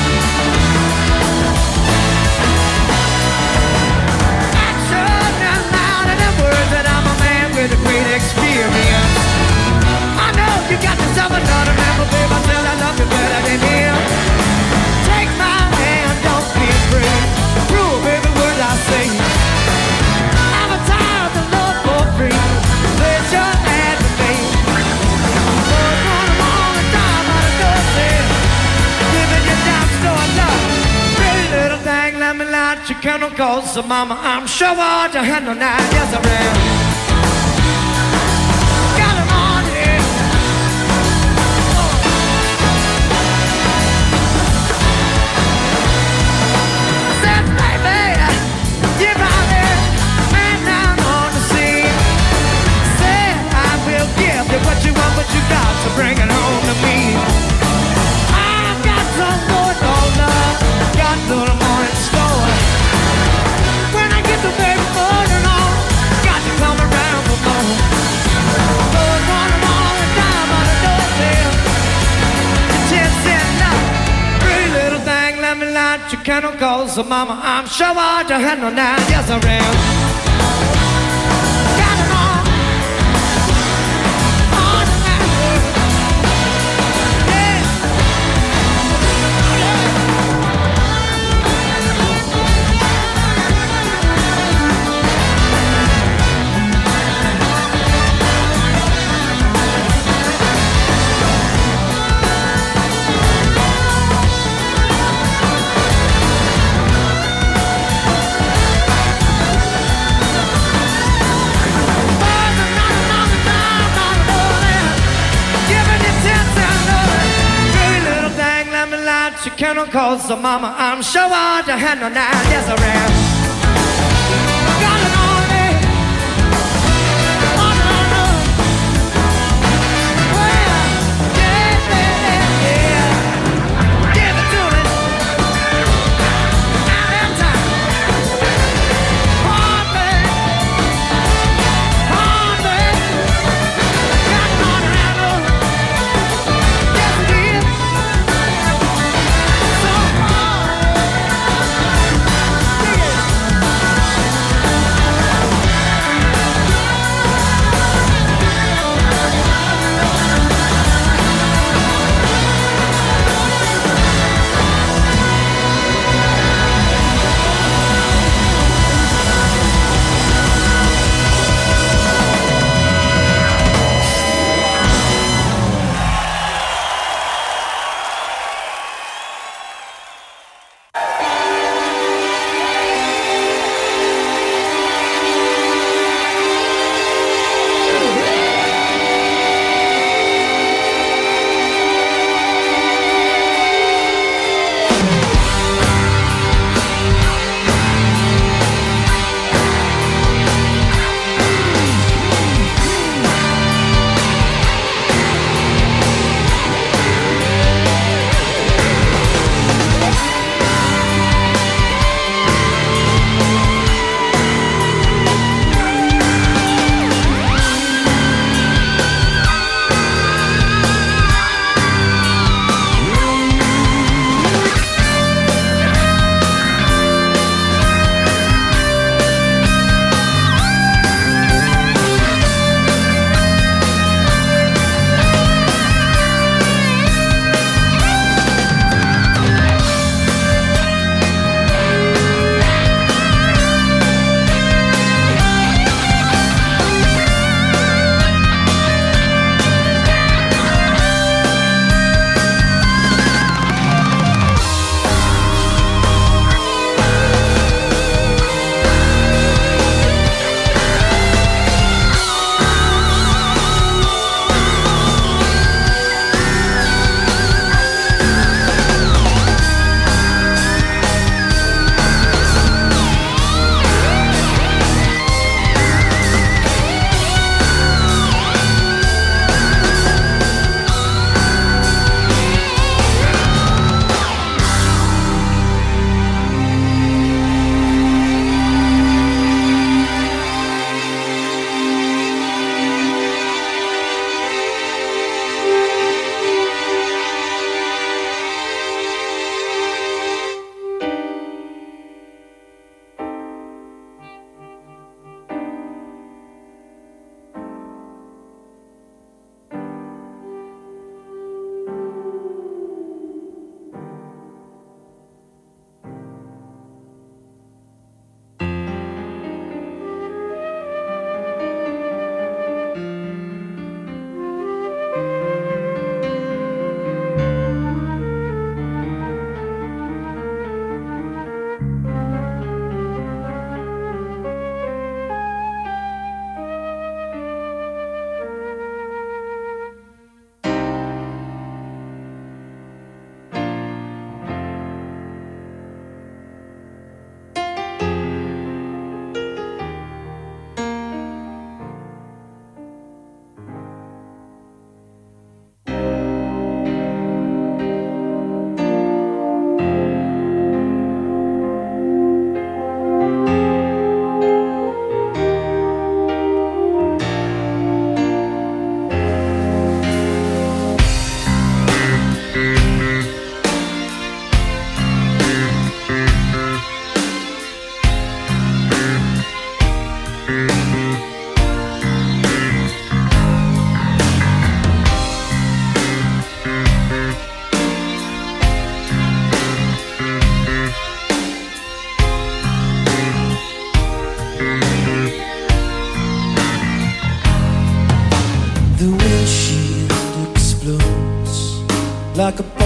That I'm a man with a great experience. I know you got yourself another man, but babe, I tell I love you better than him. Take my hand, don't be afraid. Prove every word I say. I'm a tired of the love for free. Let your advocate. So it's one all the time out of doorstep, giving you down store love. Pretty little thing, let me light your candle cold. So mama, I'm sure what you handle now, yes I am. What you want, what you got, so bring it home to me. I've got some good old love, got to the morning store. When I get the baby morning on, got to come around for more. So it's one all the time on the doorstep, 10 cents now. Pretty little thing, let me light your candle cold. So mama, I'm sure what you handle now, yes I am. You cannot call so mama, I'm sure what you handle now, yes I am. Got it on me, on. Well, yeah, give it to me. Now that time, on me, got it on around, yes it is. So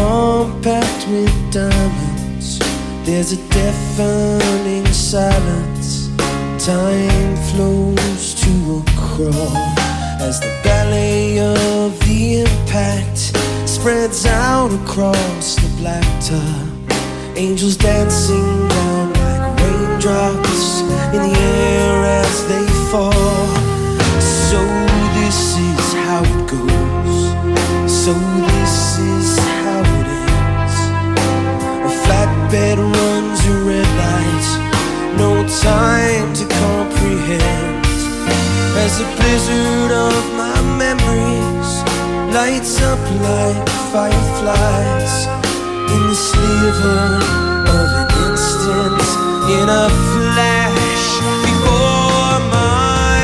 palm packed with diamonds. There's a deafening silence. Time flows to a crawl as the ballet of the impact spreads out across the blacktop. Angels dancing down like raindrops in the air as they fall. So this is how it goes. So this is how it ends. A flatbed runs a red light, no time to comprehend. As the blizzard of my memories lights up like fireflies in the sliver of an instant, in a flash before my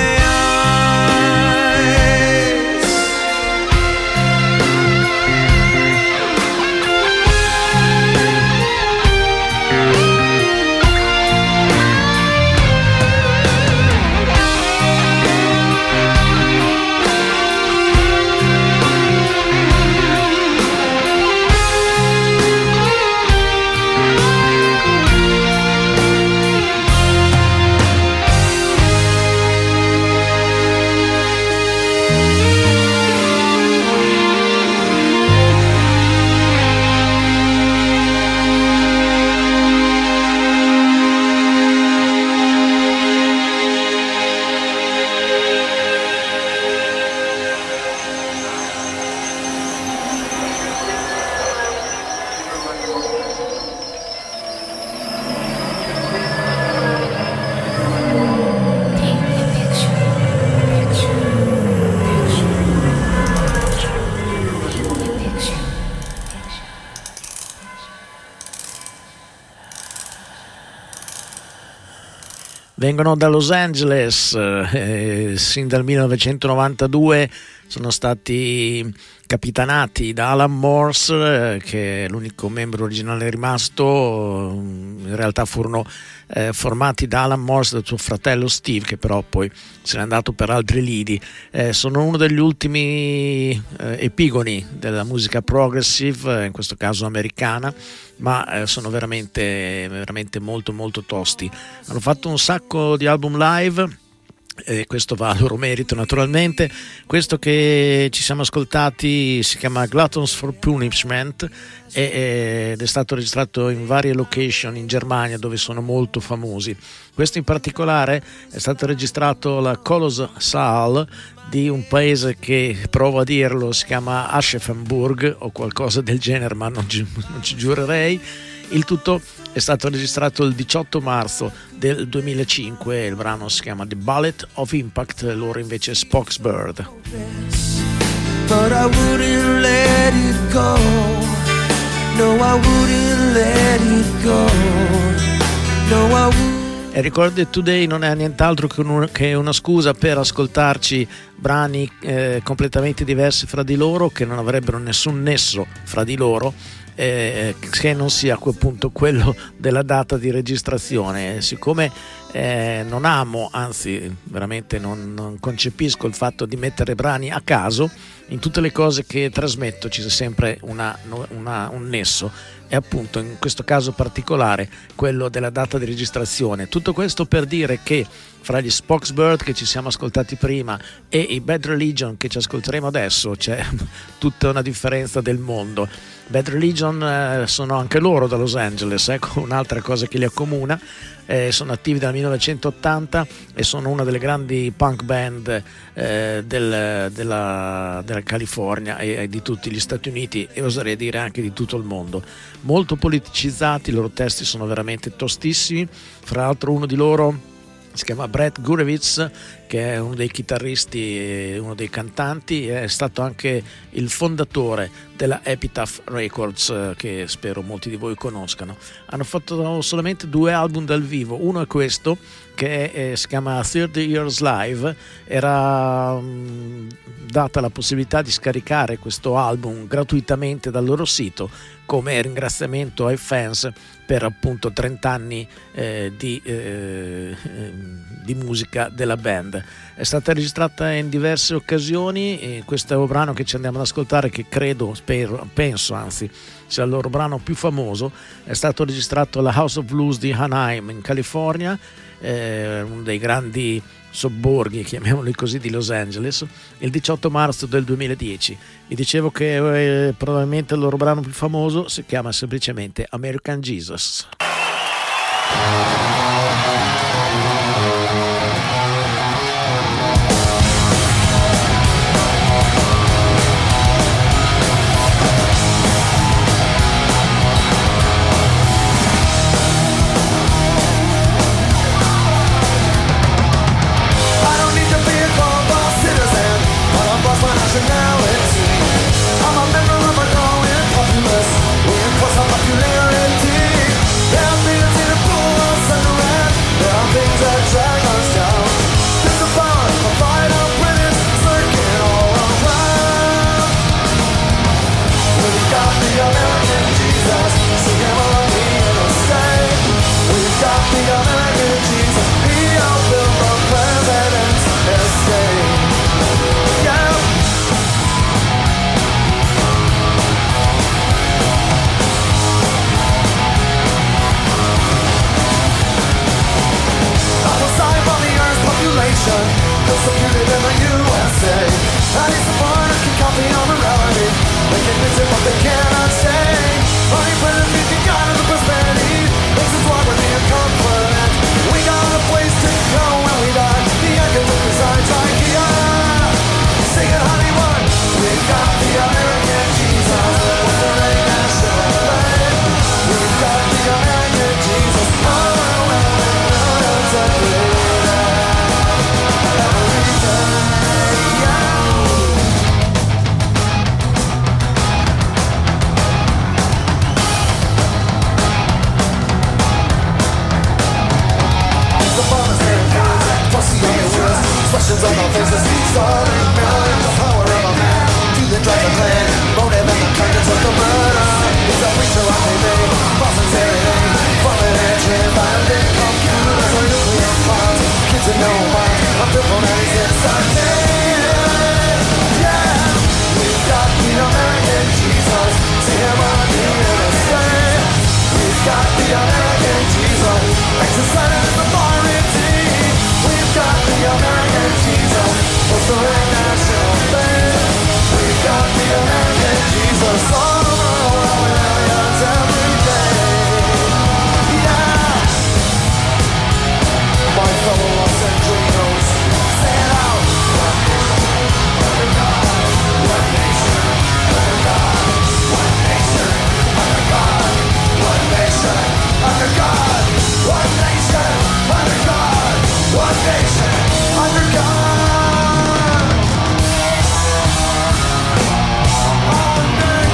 eyes. Vengono da Los Angeles, sin dal 1992 sono stati capitanati da Alan Morse, che è l'unico membro originale rimasto. In realtà furono formati da Alan Morse e da suo fratello Steve, che però poi se n'è andato per altri lidi. Sono uno degli ultimi epigoni della musica progressive, in questo caso americana, ma sono veramente molto molto tosti. Hanno fatto un sacco di album live e questo va a loro merito naturalmente. Questo che ci siamo ascoltati si chiama Gluttons for Punishment ed è stato registrato in varie location in Germania, dove sono molto famosi. Questo in particolare è stato registrato alla Kolossaal di un paese che, provo a dirlo, si chiama Aschaffenburg o qualcosa del genere, ma non ci giurerei. Il tutto è stato registrato il 18 marzo del 2005, il brano si chiama The Bullet of Impact, loro invece Spock's Bird. But I wouldn't let it go. No, I wouldn't let it go. No, I wouldn't. E Recorded Today non è nient'altro che una scusa per ascoltarci brani completamente diversi fra di loro, che non avrebbero nessun nesso fra di loro, che non sia a quel punto quello della data di registrazione. Siccome non amo, anzi veramente non concepisco il fatto di mettere brani a caso, in tutte le cose che trasmetto ci sia sempre un nesso, e appunto in questo caso particolare quello della data di registrazione. Tutto questo per dire che fra gli Spock's Bird che ci siamo ascoltati prima e i Bad Religion che ci ascolteremo adesso c'è tutta una differenza del mondo. Bad Religion sono anche loro da Los Angeles, ecco un'altra cosa che li accomuna. Sono attivi dal 1980 e sono una delle grandi punk band della California e di tutti gli Stati Uniti, e oserei dire anche di tutto il mondo. Molto politicizzati, i loro testi sono veramente tostissimi. Fra l'altro uno di loro si chiama Brett Gurewitz, che è uno dei chitarristi e uno dei cantanti, è stato anche il fondatore della Epitaph Records, che spero molti di voi conoscano. Hanno fatto solamente 2 album dal vivo, uno è questo che si chiama 30 Years Live. Era data la possibilità di scaricare questo album gratuitamente dal loro sito come ringraziamento ai fans per appunto 30 anni di musica della band. È stata registrata in diverse occasioni, e questo è un brano che ci andiamo ad ascoltare, che spero penso anzi sia il loro brano più famoso. È stato registrato alla House of Blues di Anaheim in California, uno dei grandi sobborghi, chiamiamoli così, di Los Angeles, il 18 marzo del 2010. Vi dicevo che probabilmente il loro brano più famoso si chiama semplicemente American Jesus. Persecuted in the USA. I need some monarchy, copy on morality. They can visit what they cannot say. Money, present, music, God, and the prosperity makes us walk with me and confident. We got a place to go when we die. The echo of the signs like sing it, Hollywood. We got the American Jesus. What's the name that shall play? We got the American Jesus. Oh, well, every day. Expressions on our faces, starting millions, the power of a man. To the drive of clan, motive and the kindness of the murder. It's a preacher on TV, Boston's everything. Falling entry, violent computers, or nuclear bombs. Kids in no mind, I'm diplomatic inside. Yeah, we've got the American Jesus. See him on the USA. We've got the American Jesus. Exercising in the authority. We've got the American Jesus, what's the right national thing? We've got the American Jesus, all over millions every day. Yeah, my fellow Los Angeles, say it out. Under God, one nation, under God, one nation, under God, one nation, under God, one nation, under God. One nation under God. Under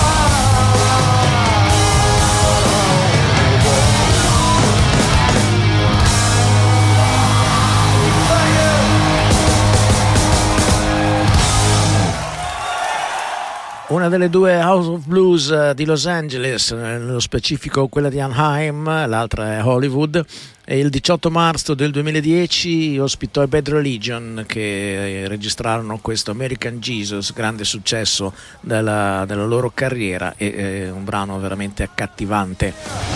Una delle due House of Blues di Los Angeles, nello specifico quella di Anaheim, l'altra è Hollywood, e il 18 marzo del 2010 ospitò i Bad Religion, che registrarono questo American Jesus, grande successo della loro carriera e un brano veramente accattivante.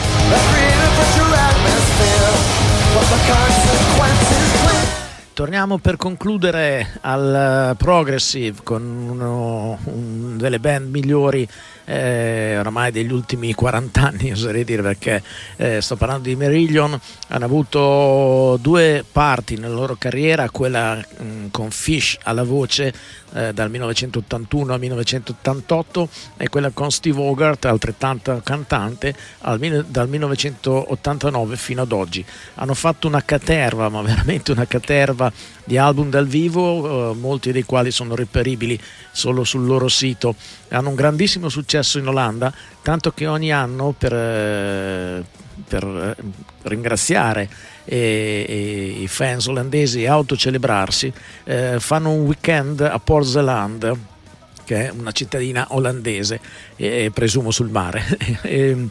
Torniamo per concludere al progressive con una delle band migliori oramai degli ultimi 40 anni, oserei dire, perché sto parlando di Marillion. Hanno avuto due parti nella loro carriera, quella con Fish alla voce dal 1981 al 1988 e quella con Steve Hogarth, altrettanto cantante, dal 1989 fino ad oggi. Hanno fatto una caterva, ma veramente una caterva di album dal vivo, molti dei quali sono reperibili solo sul loro sito. Hanno un grandissimo successo in Olanda, tanto che ogni anno per ringraziare i fans olandesi e autocelebrarsi fanno un weekend a Port Zeeland, che è una cittadina olandese, presumo sul mare.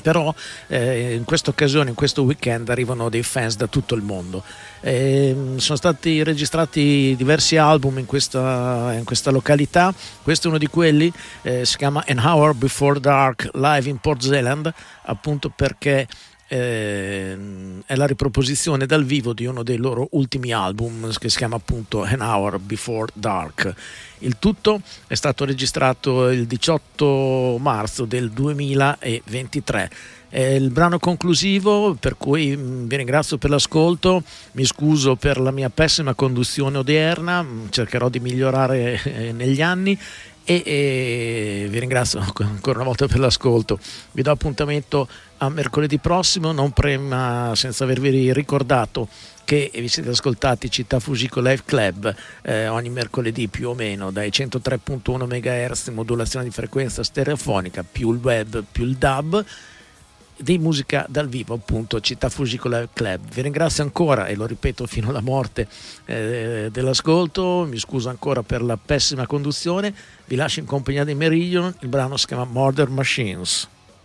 Però in questa occasione, in questo weekend, arrivano dei fans da tutto il mondo. Sono stati registrati diversi album in questa località. Questo è uno di quelli, si chiama An Hour Before Dark live in Port Zeeland, appunto perché è la riproposizione dal vivo di uno dei loro ultimi album che si chiama appunto An Hour Before Dark. Il tutto è stato registrato il 18 marzo del 2023. È il brano conclusivo, per cui vi ringrazio per l'ascolto, mi scuso per la mia pessima conduzione odierna, cercherò di migliorare negli anni e vi ringrazio ancora una volta per l'ascolto. Vi do appuntamento a mercoledì prossimo, non prima senza avervi ricordato che vi siete ascoltati Città Fujiko Live Club ogni mercoledì più o meno dai 103.1 MHz, modulazione di frequenza stereofonica, più il web più il DAB, di musica dal vivo, appunto Città Fujiko Live Club. Vi ringrazio ancora e lo ripeto fino alla morte dell'ascolto, mi scuso ancora per la pessima conduzione, vi lascio in compagnia dei Meridian, il brano si chiama Murder Machines.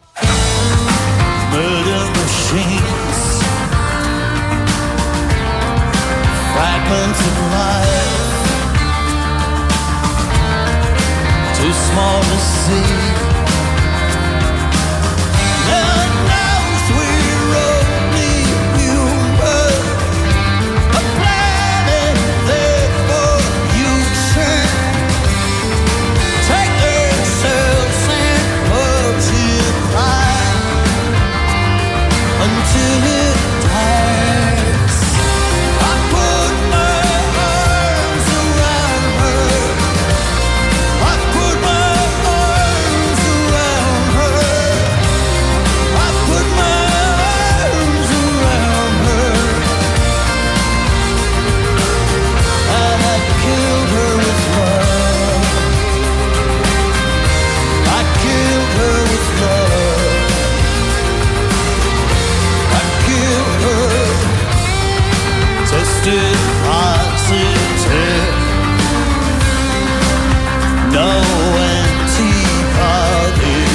Murder machines, fragments of life, too small to see. Lord knows we're only human, a planet there for future. Take themselves and multiply until it dies. I put my arms around her. I put my arms around her. I put my arms around her. And I killed her with love. I killed her with love. I killed her. Tested positive. No antibody.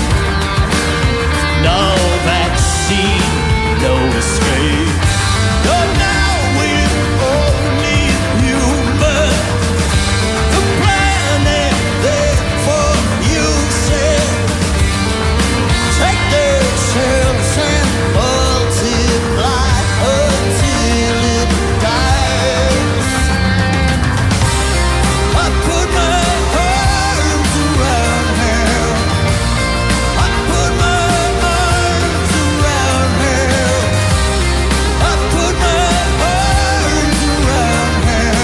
No vaccine. No escape. No, now we're only human. The planet there for usage. Take their cells and multiply until it dies. I put my arms around her. I put my arms around her. I put my arms around her.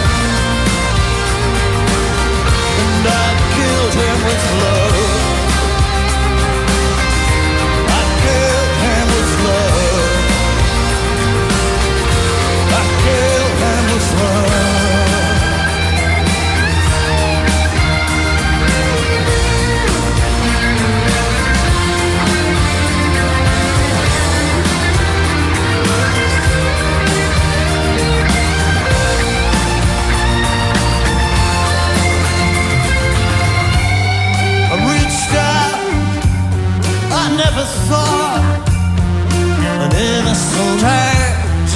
And I killed him with love. I killed him with love. I killed him with love. I reached out, I never thought an innocent act,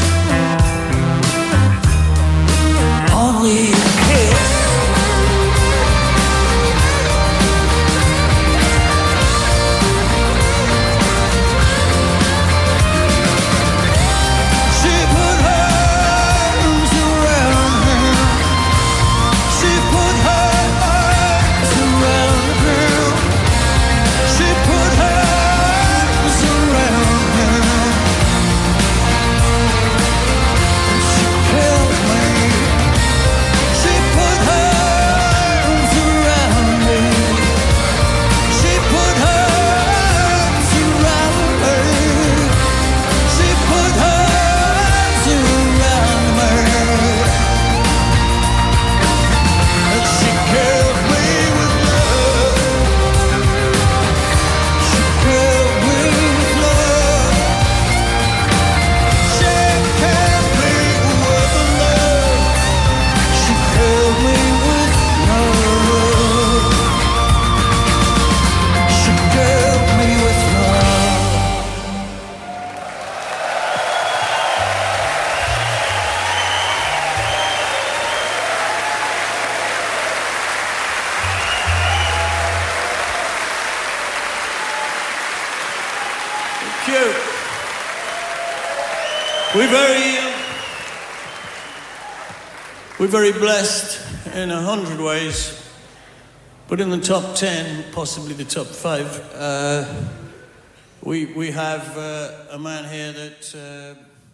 only a kiss. She put her arms around him. She put her arms around him. She put her arms around We're very blessed in 100 ways, but in the top 10, possibly the top 5, we have a man here that